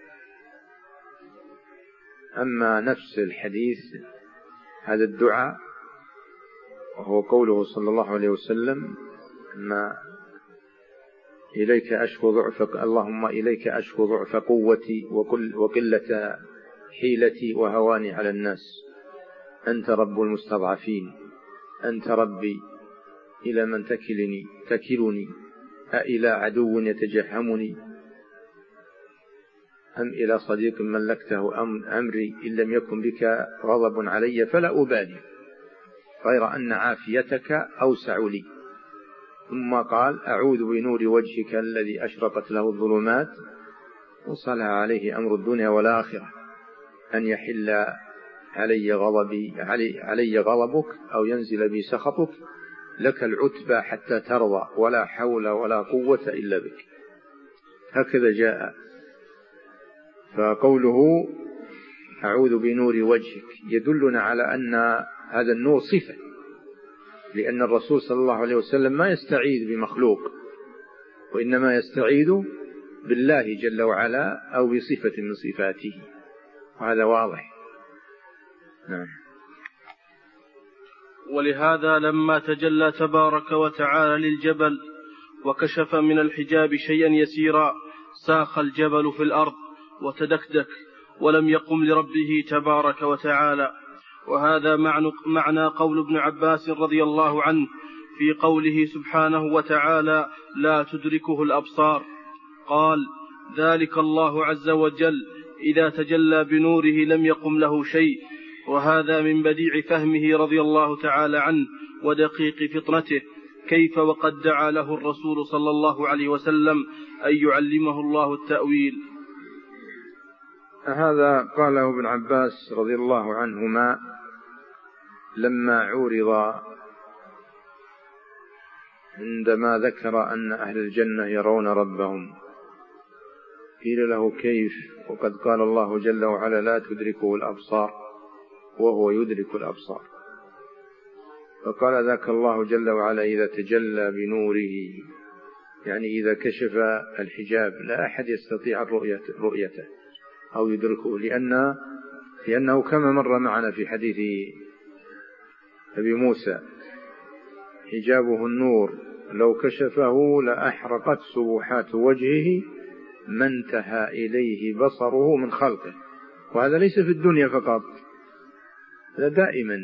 أما نفس الحديث هذا الدعاء، وهو قوله صلى الله عليه وسلم: ما إليك أشكو ضعف اللهم إليك أشكو ضعف قوتي وقلة حيلتي وهواني على الناس، أنت رب المستضعفين، أنت ربي، إلى من تكلني تكلني أإلى عدو يتجهمني أم إلى صديق ملكته أمري، إن لم يكن بك غضب علي فلا أبالي، غير أن عافيتك أوسع لي. ثم قال: أعوذ بنور وجهك الذي أشرقت له الظلمات وصلها عليه أمر الدنيا والآخرة أن يحل علي غضبي علي, علي غضبك أو ينزل بي سخطك، لك العتبى حتى ترضى، ولا حول ولا قوة إلا بك. هكذا جاء. فقوله أعوذ بنور وجهك يدلنا على أن هذا النور صفة، لأن الرسول صلى الله عليه وسلم ما يستعيذ بمخلوق، وإنما يستعيذ بالله جل وعلا أو بصفة من صفاته، وهذا واضح. نعم. ولهذا لما تجلى تبارك وتعالى للجبل وكشف من الحجاب شيئا يسيرا ساخ الجبل في الأرض وتدكدك ولم يقم لربه تبارك وتعالى. وهذا معنى قول ابن عباس رضي الله عنه في قوله سبحانه وتعالى لا تدركه الأبصار، قال ذلك الله عز وجل إذا تجلى بنوره لم يقم له شيء. وهذا من بديع فهمه رضي الله تعالى عنه ودقيق فطنته، كيف وقد دعا له الرسول صلى الله عليه وسلم أن يعلمه الله التأويل. هذا قاله ابن عباس رضي الله عنهما لما عورض عندما ذكر أن أهل الجنة يرون ربهم، قيل له كيف وقد قال الله جل وعلا لا تدركه الأبصار وهو يدرك الأبصار، فقال ذاك الله جل وعلا إذا تجلى بنوره، يعني إذا كشف الحجاب لا أحد يستطيع رؤيته أو يدركه، لأن لأنه كما مر معنا في حديث أبي موسى حجابه النور لو كشفه لأحرقت سبحات وجهه ما انتهى إليه بصره من خلقه. وهذا ليس في الدنيا فقط، هذا دائما،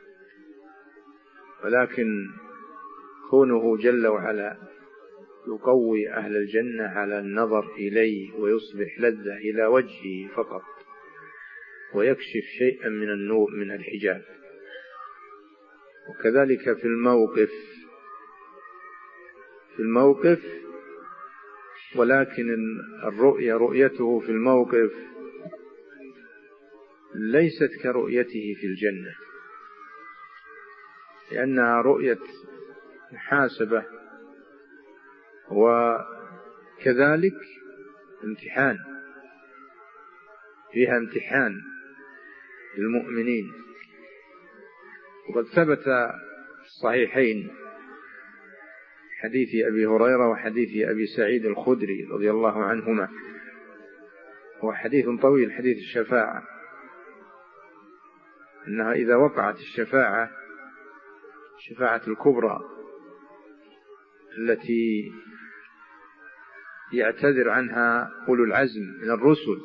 ولكن كونه جل وعلا يقوي أهل الجنة على النظر إليه ويصبح لذة إلى وجهه فقط، ويكشف شيئا من النور من الحجاب. وكذلك في الموقف في الموقف ولكن الرؤية رؤيته في الموقف ليست كرؤيته في الجنة، لأنها رؤية محاسبة وكذلك امتحان، فيها امتحان للمؤمنين. وقد ثبت في الصحيحين حديث أبي هريرة وحديث أبي سعيد الخدري رضي الله عنهما، هو حديث طويل، حديث الشفاعة، أنها إذا وقعت الشفاعة الشفاعة الكبرى التي يعتذر عنها أولو العزم من الرسل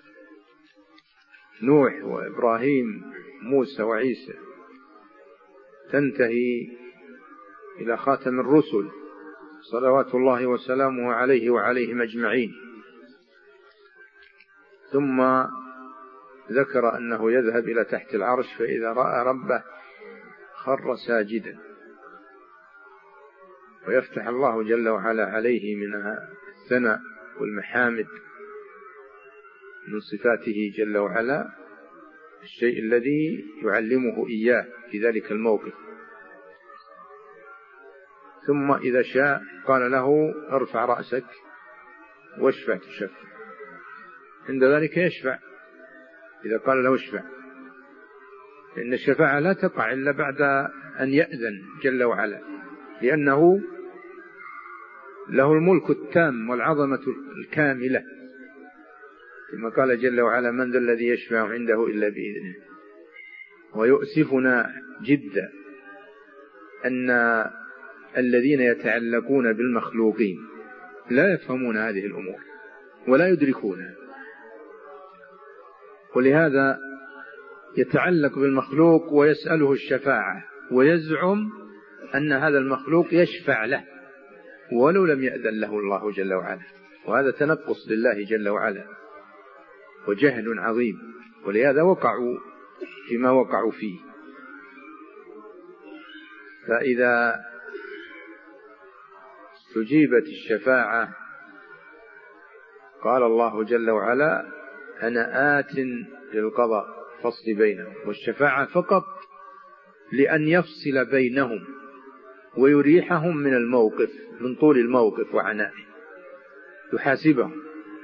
نوح وإبراهيم موسى وعيسى، تنتهي إلى خاتم الرسل صلوات الله وسلامه عليه وعليهم أجمعين، ثم ذكر أنه يذهب إلى تحت العرش فإذا رأى ربه خر ساجدا، ويفتح الله جل وعلا عليه من الثناء والمحامد من صفاته جل وعلا الشيء الذي يعلمه إياه في ذلك الموقف. ثم إذا شاء قال له ارفع رأسك واشفع تشفع، عند ذلك يشفع إذا قال له اشفع، لأن الشفاعة لا تقع إلا بعد أن يأذن جل وعلا، لأنه له الملك التام والعظمة الكاملة، كما قال جل وعلا من ذا الذي يشفع عنده إلا بإذنه. ويؤسفنا جدا أن الذين يتعلقون بالمخلوقين لا يفهمون هذه الأمور ولا يدركونها، ولهذا يتعلق بالمخلوق ويسأله الشفاعة ويزعم أن هذا المخلوق يشفع له ولو لم يأذن له الله جل وعلا، وهذا تنقص لله جل وعلا وجهل عظيم، ولهذا وقعوا فيما وقعوا فيه. فإذا استجيبت الشفاعة قال الله جل وعلا أنا آت للقضاء فصل بينهم، والشفاعة فقط لأن يفصل بينهم ويريحهم من الموقف، من طول الموقف وعنائه، يحاسبهم.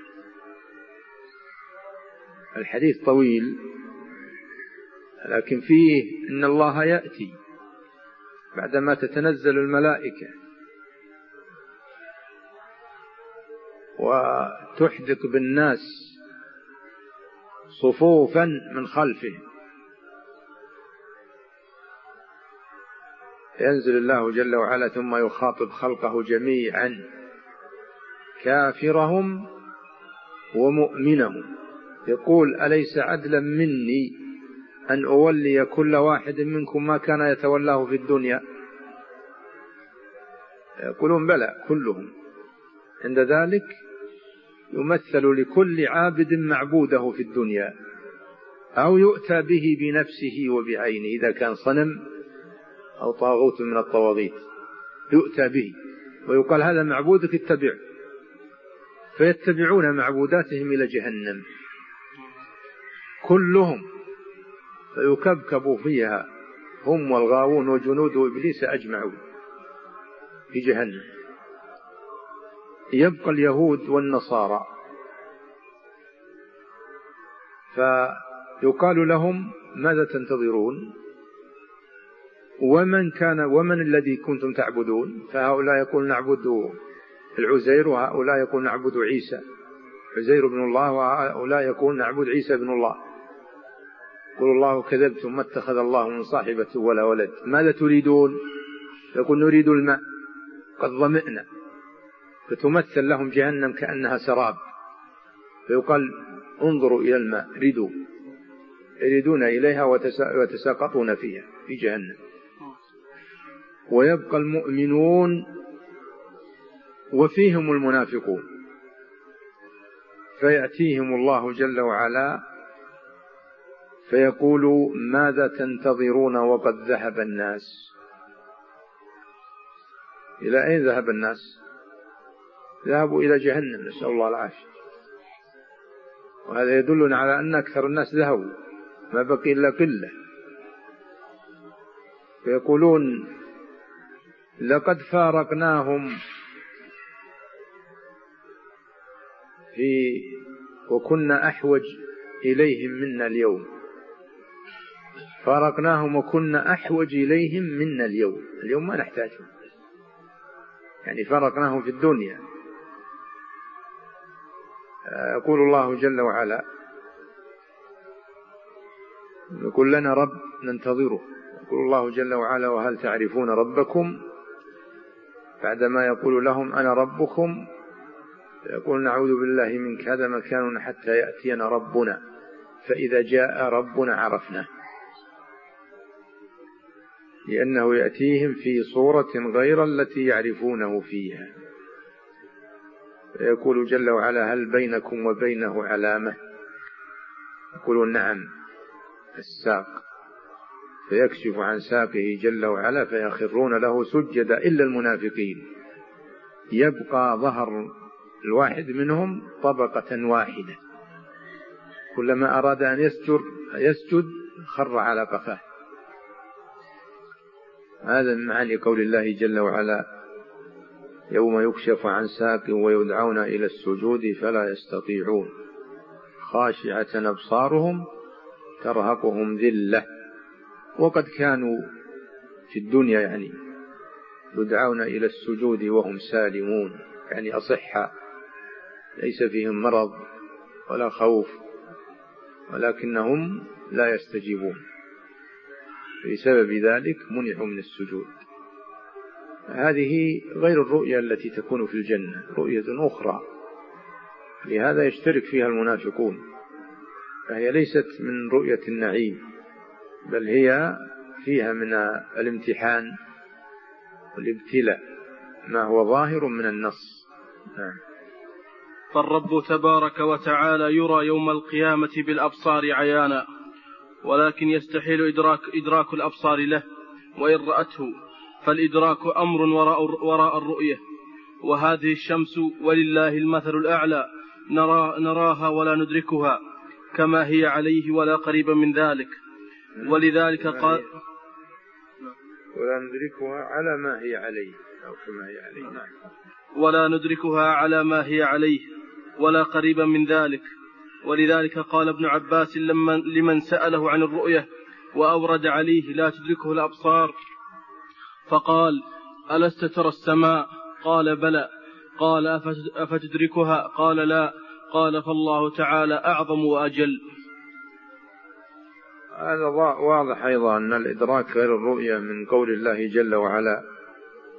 الحديث طويل لكن فيه إن الله يأتي بعدما تتنزل الملائكة وتحدق بالناس صفوفا من خلفه، ينزل الله جل وعلا ثم يخاطب خلقه جميعا كافرهم ومؤمنه، يقول أليس عدلا مني أن أولي كل واحد منكم ما كان يتولاه في الدنيا؟ يقولون بلى كلهم. عند ذلك يمثل لكل عابد معبوده في الدنيا، أو يؤتى به بنفسه وبعينه إذا كان صنم أو طاغوت من الطواغيت، يؤتى به ويقال هذا معبودك اتبع، فيتبعون معبوداتهم إلى جهنم كلهم، فيكبكبوا فيها هم والغاوون وجنود إبليس أجمعون في جهنم. يبقى اليهود والنصارى، فيقال لهم ماذا تنتظرون؟ ومن كان ومن الذي كنتم تعبدون؟ فهؤلاء يقول نعبد العزير، وهؤلاء يقول نعبد عيسى عزير بن الله، وهؤلاء يقول نعبد عيسى بن الله. يقول الله كذبتم ما اتخذ الله من صاحبة ولا ولد، ماذا تريدون؟ يقول نريد الماء قد ظمئنا، فتمثل لهم جهنم كأنها سراب، فيقال انظروا إلى الماء، ريدوا يريدون إليها وتساقطون فيها في جهنم. ويبقى المؤمنون وفيهم المنافقون، فيأتيهم الله جل وعلا فيقول ماذا تنتظرون وقد ذهب الناس؟ إلى أين ذهب الناس؟ ذهبوا إلى جهنم، نسأل الله العافية. وهذا يدلنا على أن أكثر الناس ذهبوا، ما بقي إلا قلة. فيقولون لقد فارقناهم في وكنا أحوج إليهم منا اليوم، فارقناهم وكنا أحوج إليهم منا اليوم، اليوم ما نحتاجهم، يعني فرقناهم في الدنيا. يقول الله جل وعلا يقول لنا رب ننتظره، يقول الله جل وعلا وهل تعرفون ربكم؟ بعدما يقول لهم أنا ربكم يقول نعوذ بالله منك، هذا مكاننا حتى يأتينا ربنا، فإذا جاء ربنا عرفناه، لأنه يأتيهم في صورة غير التي يعرفونه فيها. يقول جل وعلا هل بينكم وبينه علامة؟ يقولون نعم الساق، فيكشف عن ساقه جل وعلا فيخرون له سجدا إلا المنافقين، يبقى ظهر الواحد منهم طبقة واحدة، كلما أراد أن يسجد يسجد خر على قفاه. هذا من معاني قول الله جل وعلا يوم يكشف عن ساق ويدعون إلى السجود فلا يستطيعون خاشعة أبصارهم ترهقهم ذلة، وقد كانوا في الدنيا يعني يدعون إلى السجود وهم سالمون، يعني أصحة ليس فيهم مرض ولا خوف، ولكنهم لا يستجيبون، بسبب ذلك منعوا من السجود. هذه غير الرؤية التي تكون في الجنة، رؤية أخرى، لهذا يشترك فيها المنافقون، فهي ليست من رؤية النعيم، بل هي فيها من الامتحان والابتلاء ما هو ظاهر من النص. نعم. فالرب تبارك وتعالى يرى يوم القيامة بالأبصار عيانا، ولكن يستحيل إدراك, إدراك الأبصار له، وإن رأته فالإدراك أمر وراء, وراء الرؤية. وهذه الشمس ولله المثل الأعلى نرى نراها ولا ندركها كما هي عليه ولا قريبا من ذلك، ولذلك قال ولا ندركها على ما هي عليه أو كما هي عليه. نعم. ولا ندركها على ما هي عليه ولا قريبا من ذلك، ولذلك قال ابن عباس لمن, لمن سأله عن الرؤية وأورد عليه لا تدركه الأبصار، فقال ألست ترى السماء؟ قال بلى. قال أفتدركها؟ قال لا. قال فالله تعالى أعظم وأجل. هذا واضح أيضا أن الإدراك غير الرؤية من قول الله جل وعلا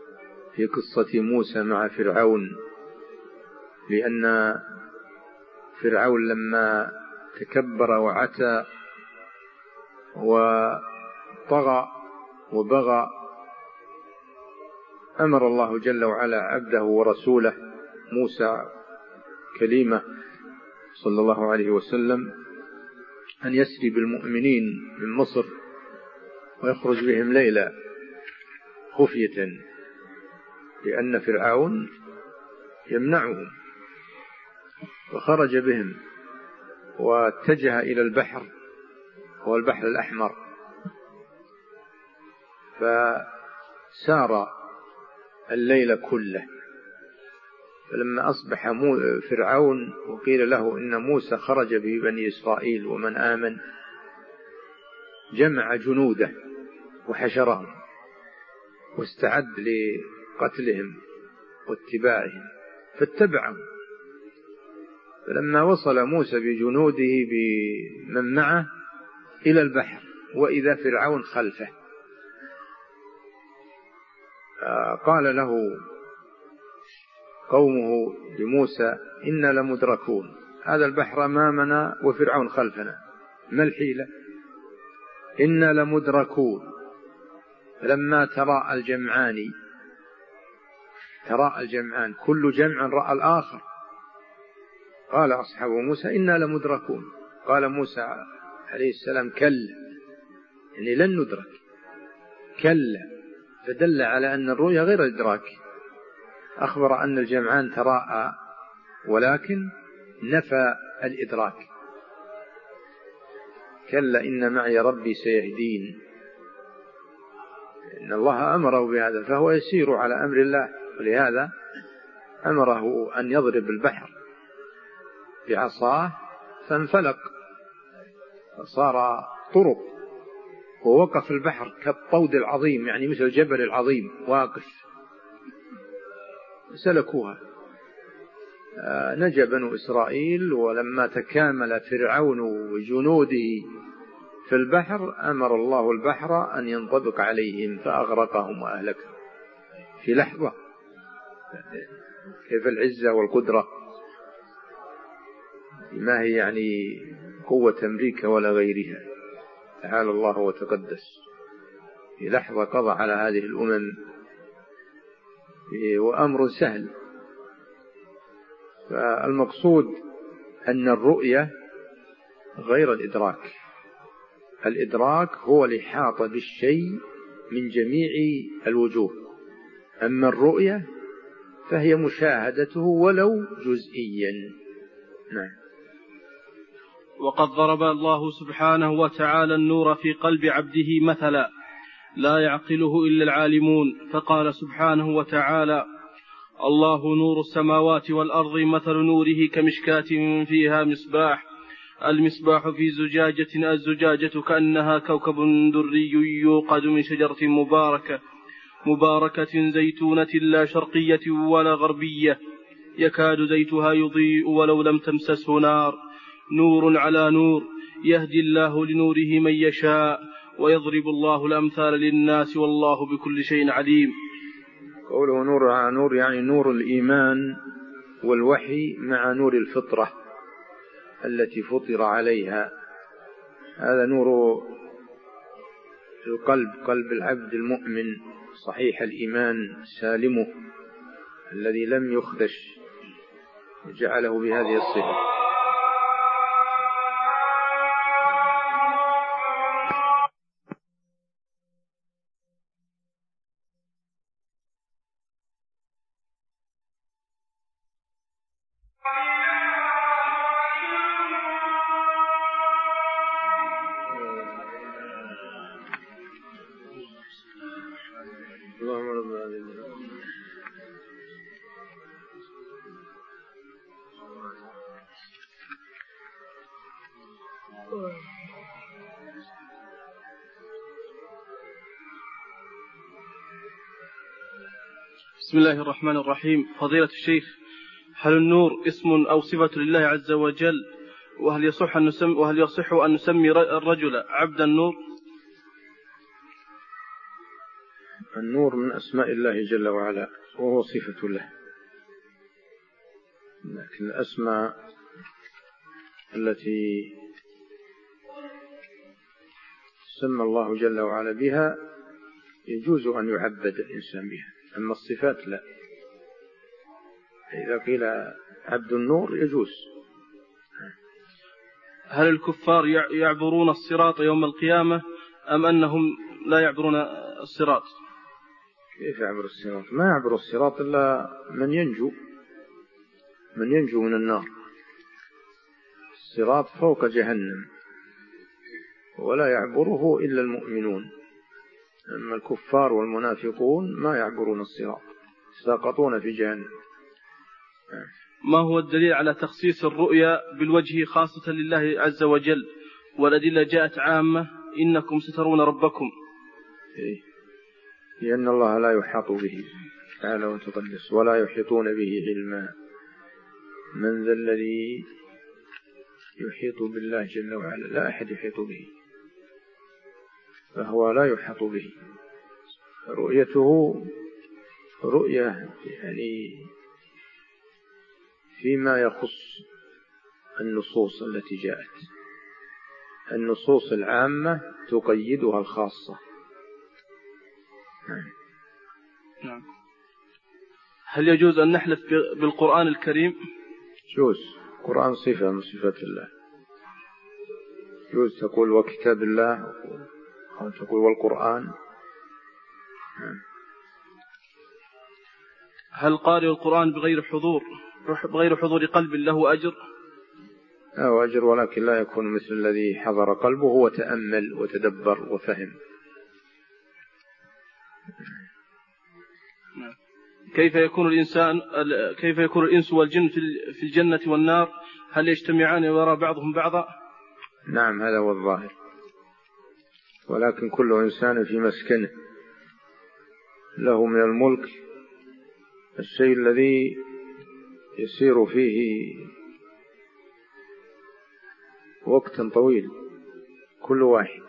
في قصة موسى مع فرعون، لأن فرعون لما تكبر وعتى وطغى وبغى أمر الله جل وعلا عبده ورسوله موسى كليمه صلى الله عليه وسلم أن يسري بالمؤمنين من مصر ويخرج بهم ليلا خفية، لأن فرعون يمنعهم، وخرج بهم واتجه إلى البحر، هو البحر الأحمر، فسار الليل كله. فلما أصبح فرعون وقيل له إن موسى خرج ببني إسرائيل ومن آمن، جمع جنوده وحشرهم واستعد لقتلهم واتباعهم، فاتبعهم. فلما وصل موسى بجنوده بمن معه إلى البحر وإذا فرعون خلفه، قال له قومه لموسى إنا لمدركون، هذا البحر أمامنا وفرعون خلفنا، ما الحيلة؟ إنا لمدركون. لما تراءى الجمعان تراءى الجمعان كل جمع رأى الآخر، قال أصحاب موسى إنا لمدركون. قال موسى عليه السلام كلا، يعني لن ندرك، كلا، فدل على أن الرؤيا غير الإدراك. أخبر أن الجمعان تراءى ولكن نفى الإدراك. كلا إن معي ربي سيهدين، إن الله أمره بهذا فهو يسير على أمر الله، ولهذا أمره أن يضرب البحر بعصاه فانفلق فصار طرق، ووقف البحر كالطود العظيم، يعني مثل الجبل العظيم واقف، سلكوها. نجا بنو إسرائيل، ولما تكامل فرعون وجنوده في البحر أمر الله البحر أن ينطبق عليهم فأغرقهم وأهلكهم في لحظة. كيف العزة والقدرة، ما هي يعني قوة أمريكا ولا غيرها، تعالى الله وتقدس، في لحظة قضى على هذه الأمم، وأمر سهل. فالمقصود أن الرؤية غير الإدراك. الإدراك هو الإحاطة بالشيء من جميع الوجوه، أما الرؤية فهي مشاهدته ولو جزئيا. نعم. وقد ضرب الله سبحانه وتعالى النور في قلب عبده مثلا لا يعقله إلا العالمون، فقال سبحانه وتعالى: الله نور السماوات والأرض، مثل نوره كمشكاة فيها مصباح، المصباح في زجاجة، الزجاجة كأنها كوكب دري يوقد من شجرة مباركة مباركة زيتونة لا شرقية ولا غربية، يكاد زيتها يضيء ولو لم تمسسه نار، نور على نور، يهدي الله لنوره من يشاء، ويضرب الله الأمثال للناس والله بكل شيء عليم. قوله نور على نور يعني نور الإيمان والوحي مع نور الفطرة التي فطر عليها. هذا نور القلب، قلب العبد المؤمن صحيح الإيمان سالمه الذي لم يخدش، جعله بهذه الصفة. بسم الله الرحمن الرحيم. فضيلة الشيخ، هل النور اسم أو صفة لله عز وجل؟ وهل يصح أن نسمي, وهل يصح أن نسمي الرجل عبد النور؟ النور من أسماء الله جل وعلا وهو صفة له، لكن الأسماء التي سمى الله جل وعلا بها يجوز أن يعبد الإنسان بها، أما الصفات لا. إذا قيل عبد النور يجوز. هل الكفار يعبرون الصراط يوم القيامة أم أنهم لا يعبرون الصراط؟ كيف يعبر الصراط؟ ما يعبر الصراط إلا من ينجو من ينجو من النار. الصراط فوق جهنم ولا يعبره إلا المؤمنون، أما الكفار والمنافقون ما يعبرون الصراط، ساقطون في جهنم. ما هو الدليل على تخصيص الرؤيا بالوجه خاصة لله عز وجل، والأدلة جاءت عامة إنكم سترون ربكم؟ إيه؟ لأن الله لا يحاط به تعالى وتقدس، ولا يحيطون به علما. من ذا الذي يحيط بالله جل وعلا؟ لا أحد يحيط به، فهو لا يحاط به. رؤيته رؤية يعني فيما يخص النصوص التي جاءت، النصوص العامة تقيدها الخاصة. نعم. هل يجوز أن نحلف بالقرآن الكريم؟ يجوز. القرآن صفة من صفات الله، يجوز تقول وكتاب الله أو تقول والقرآن. هل قارئ القرآن بغير حضور بغير حضور قلب له أجر؟ له أجر، ولكن لا يكون مثل الذي حضر قلبه وتأمل وتدبر وفهم. كيف يكون الإنسان كيف يكون الإنس والجن في الجنة والنار؟ هل يجتمعان ويرى بعضهم بعضا؟ نعم، هذا هو الظاهر، ولكن كل إنسان في مسكنه له من الملك الشيء الذي يسير فيه وقتا طويل كل واحد.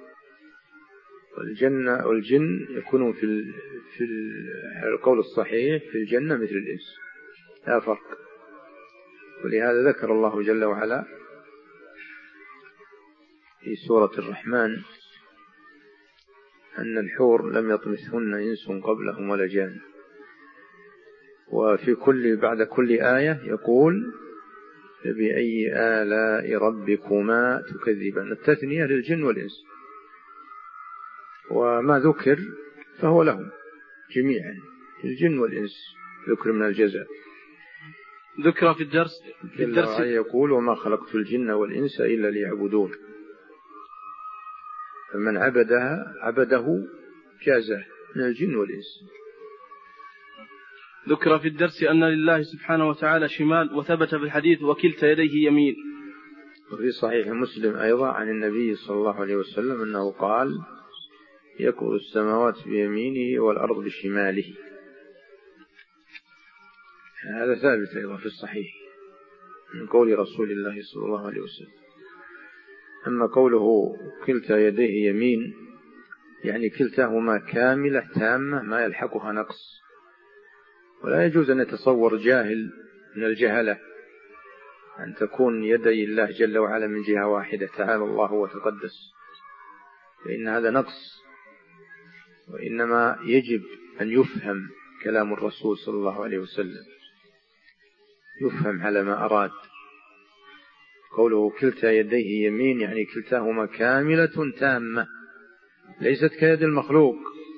والجنة والجن يكونون في ال... في القول الصحيح في الجنة مثل الإنس، لا فرق. ولهذا ذكر الله جل وعلا في سورة الرحمن أن الحور لم يطمثهن إنس قبلهم ولا جان. وفي كل بعد كل آية يقول فبأي آلاء ربكما تكذبان، التثنية للجن والإنس، وما ذكر فهو لهم جميعا، الجن والإنس ذكر من الجزاء. ذكر في الدرس في الدرس يقول وما خلقت الجن والإنس إلا ليعبدون، فمن عبدها عبده جازه من الجن والإنس. ذكر في الدرس أن لله سبحانه وتعالى شمال، وثبت في الحديث وكلتا يديه يمين. وفي صحيح مسلم أيضا عن النبي صلى الله عليه وسلم أنه قال يكون السماوات بيمينه والأرض بشماله. هذا ثابت أيضا في الصحيح من قول رسول الله صلى الله عليه وسلم. أما قوله كلتا يديه يمين يعني كلتاهما كاملة تامة ما يلحقها نقص، ولا يجوز أن يتصور جاهل من الجهلة أن تكون يدي الله جل وعلا من جهة واحدة تعالى الله وتقدس، فإن هذا نقص. وإنما يجب أن يفهم كلام الرسول صلى الله عليه وسلم، يفهم على ما أراد. قوله كلتا يديه يمين يعني كلتاهما كاملة تامة، ليست كيد المخلوق،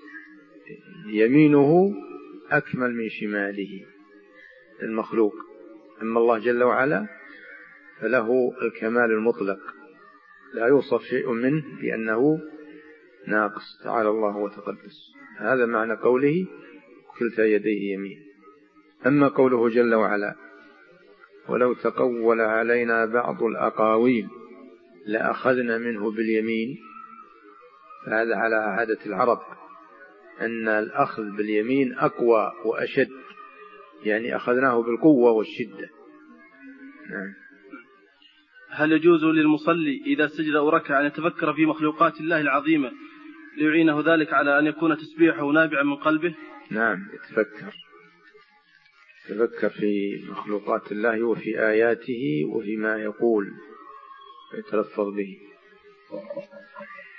يمينه أكمل من شماله المخلوق. أما الله جل وعلا فله الكمال المطلق، لا يوصف شيء منه بأنه ناقص تعالى الله وتقدس. هذا معنى قوله كلتا يديه يمين. أما قوله جل وعلا ولو تقول علينا بعض الأقاويل لأخذنا منه باليمين، فهذا على عادة العرب أن الأخذ باليمين أقوى وأشد، يعني أخذناه بالقوة والشدة. نعم. هل يجوز للمصلي إذا سجد أو ركع أن يتفكر في مخلوقات الله العظيمة ليعينه ذلك على أن يكون تسبيحه نابعا من قلبه؟ نعم، يتفكر يتفكر في مخلوقات الله وفي آياته وفيما يقول ويتلفظ به.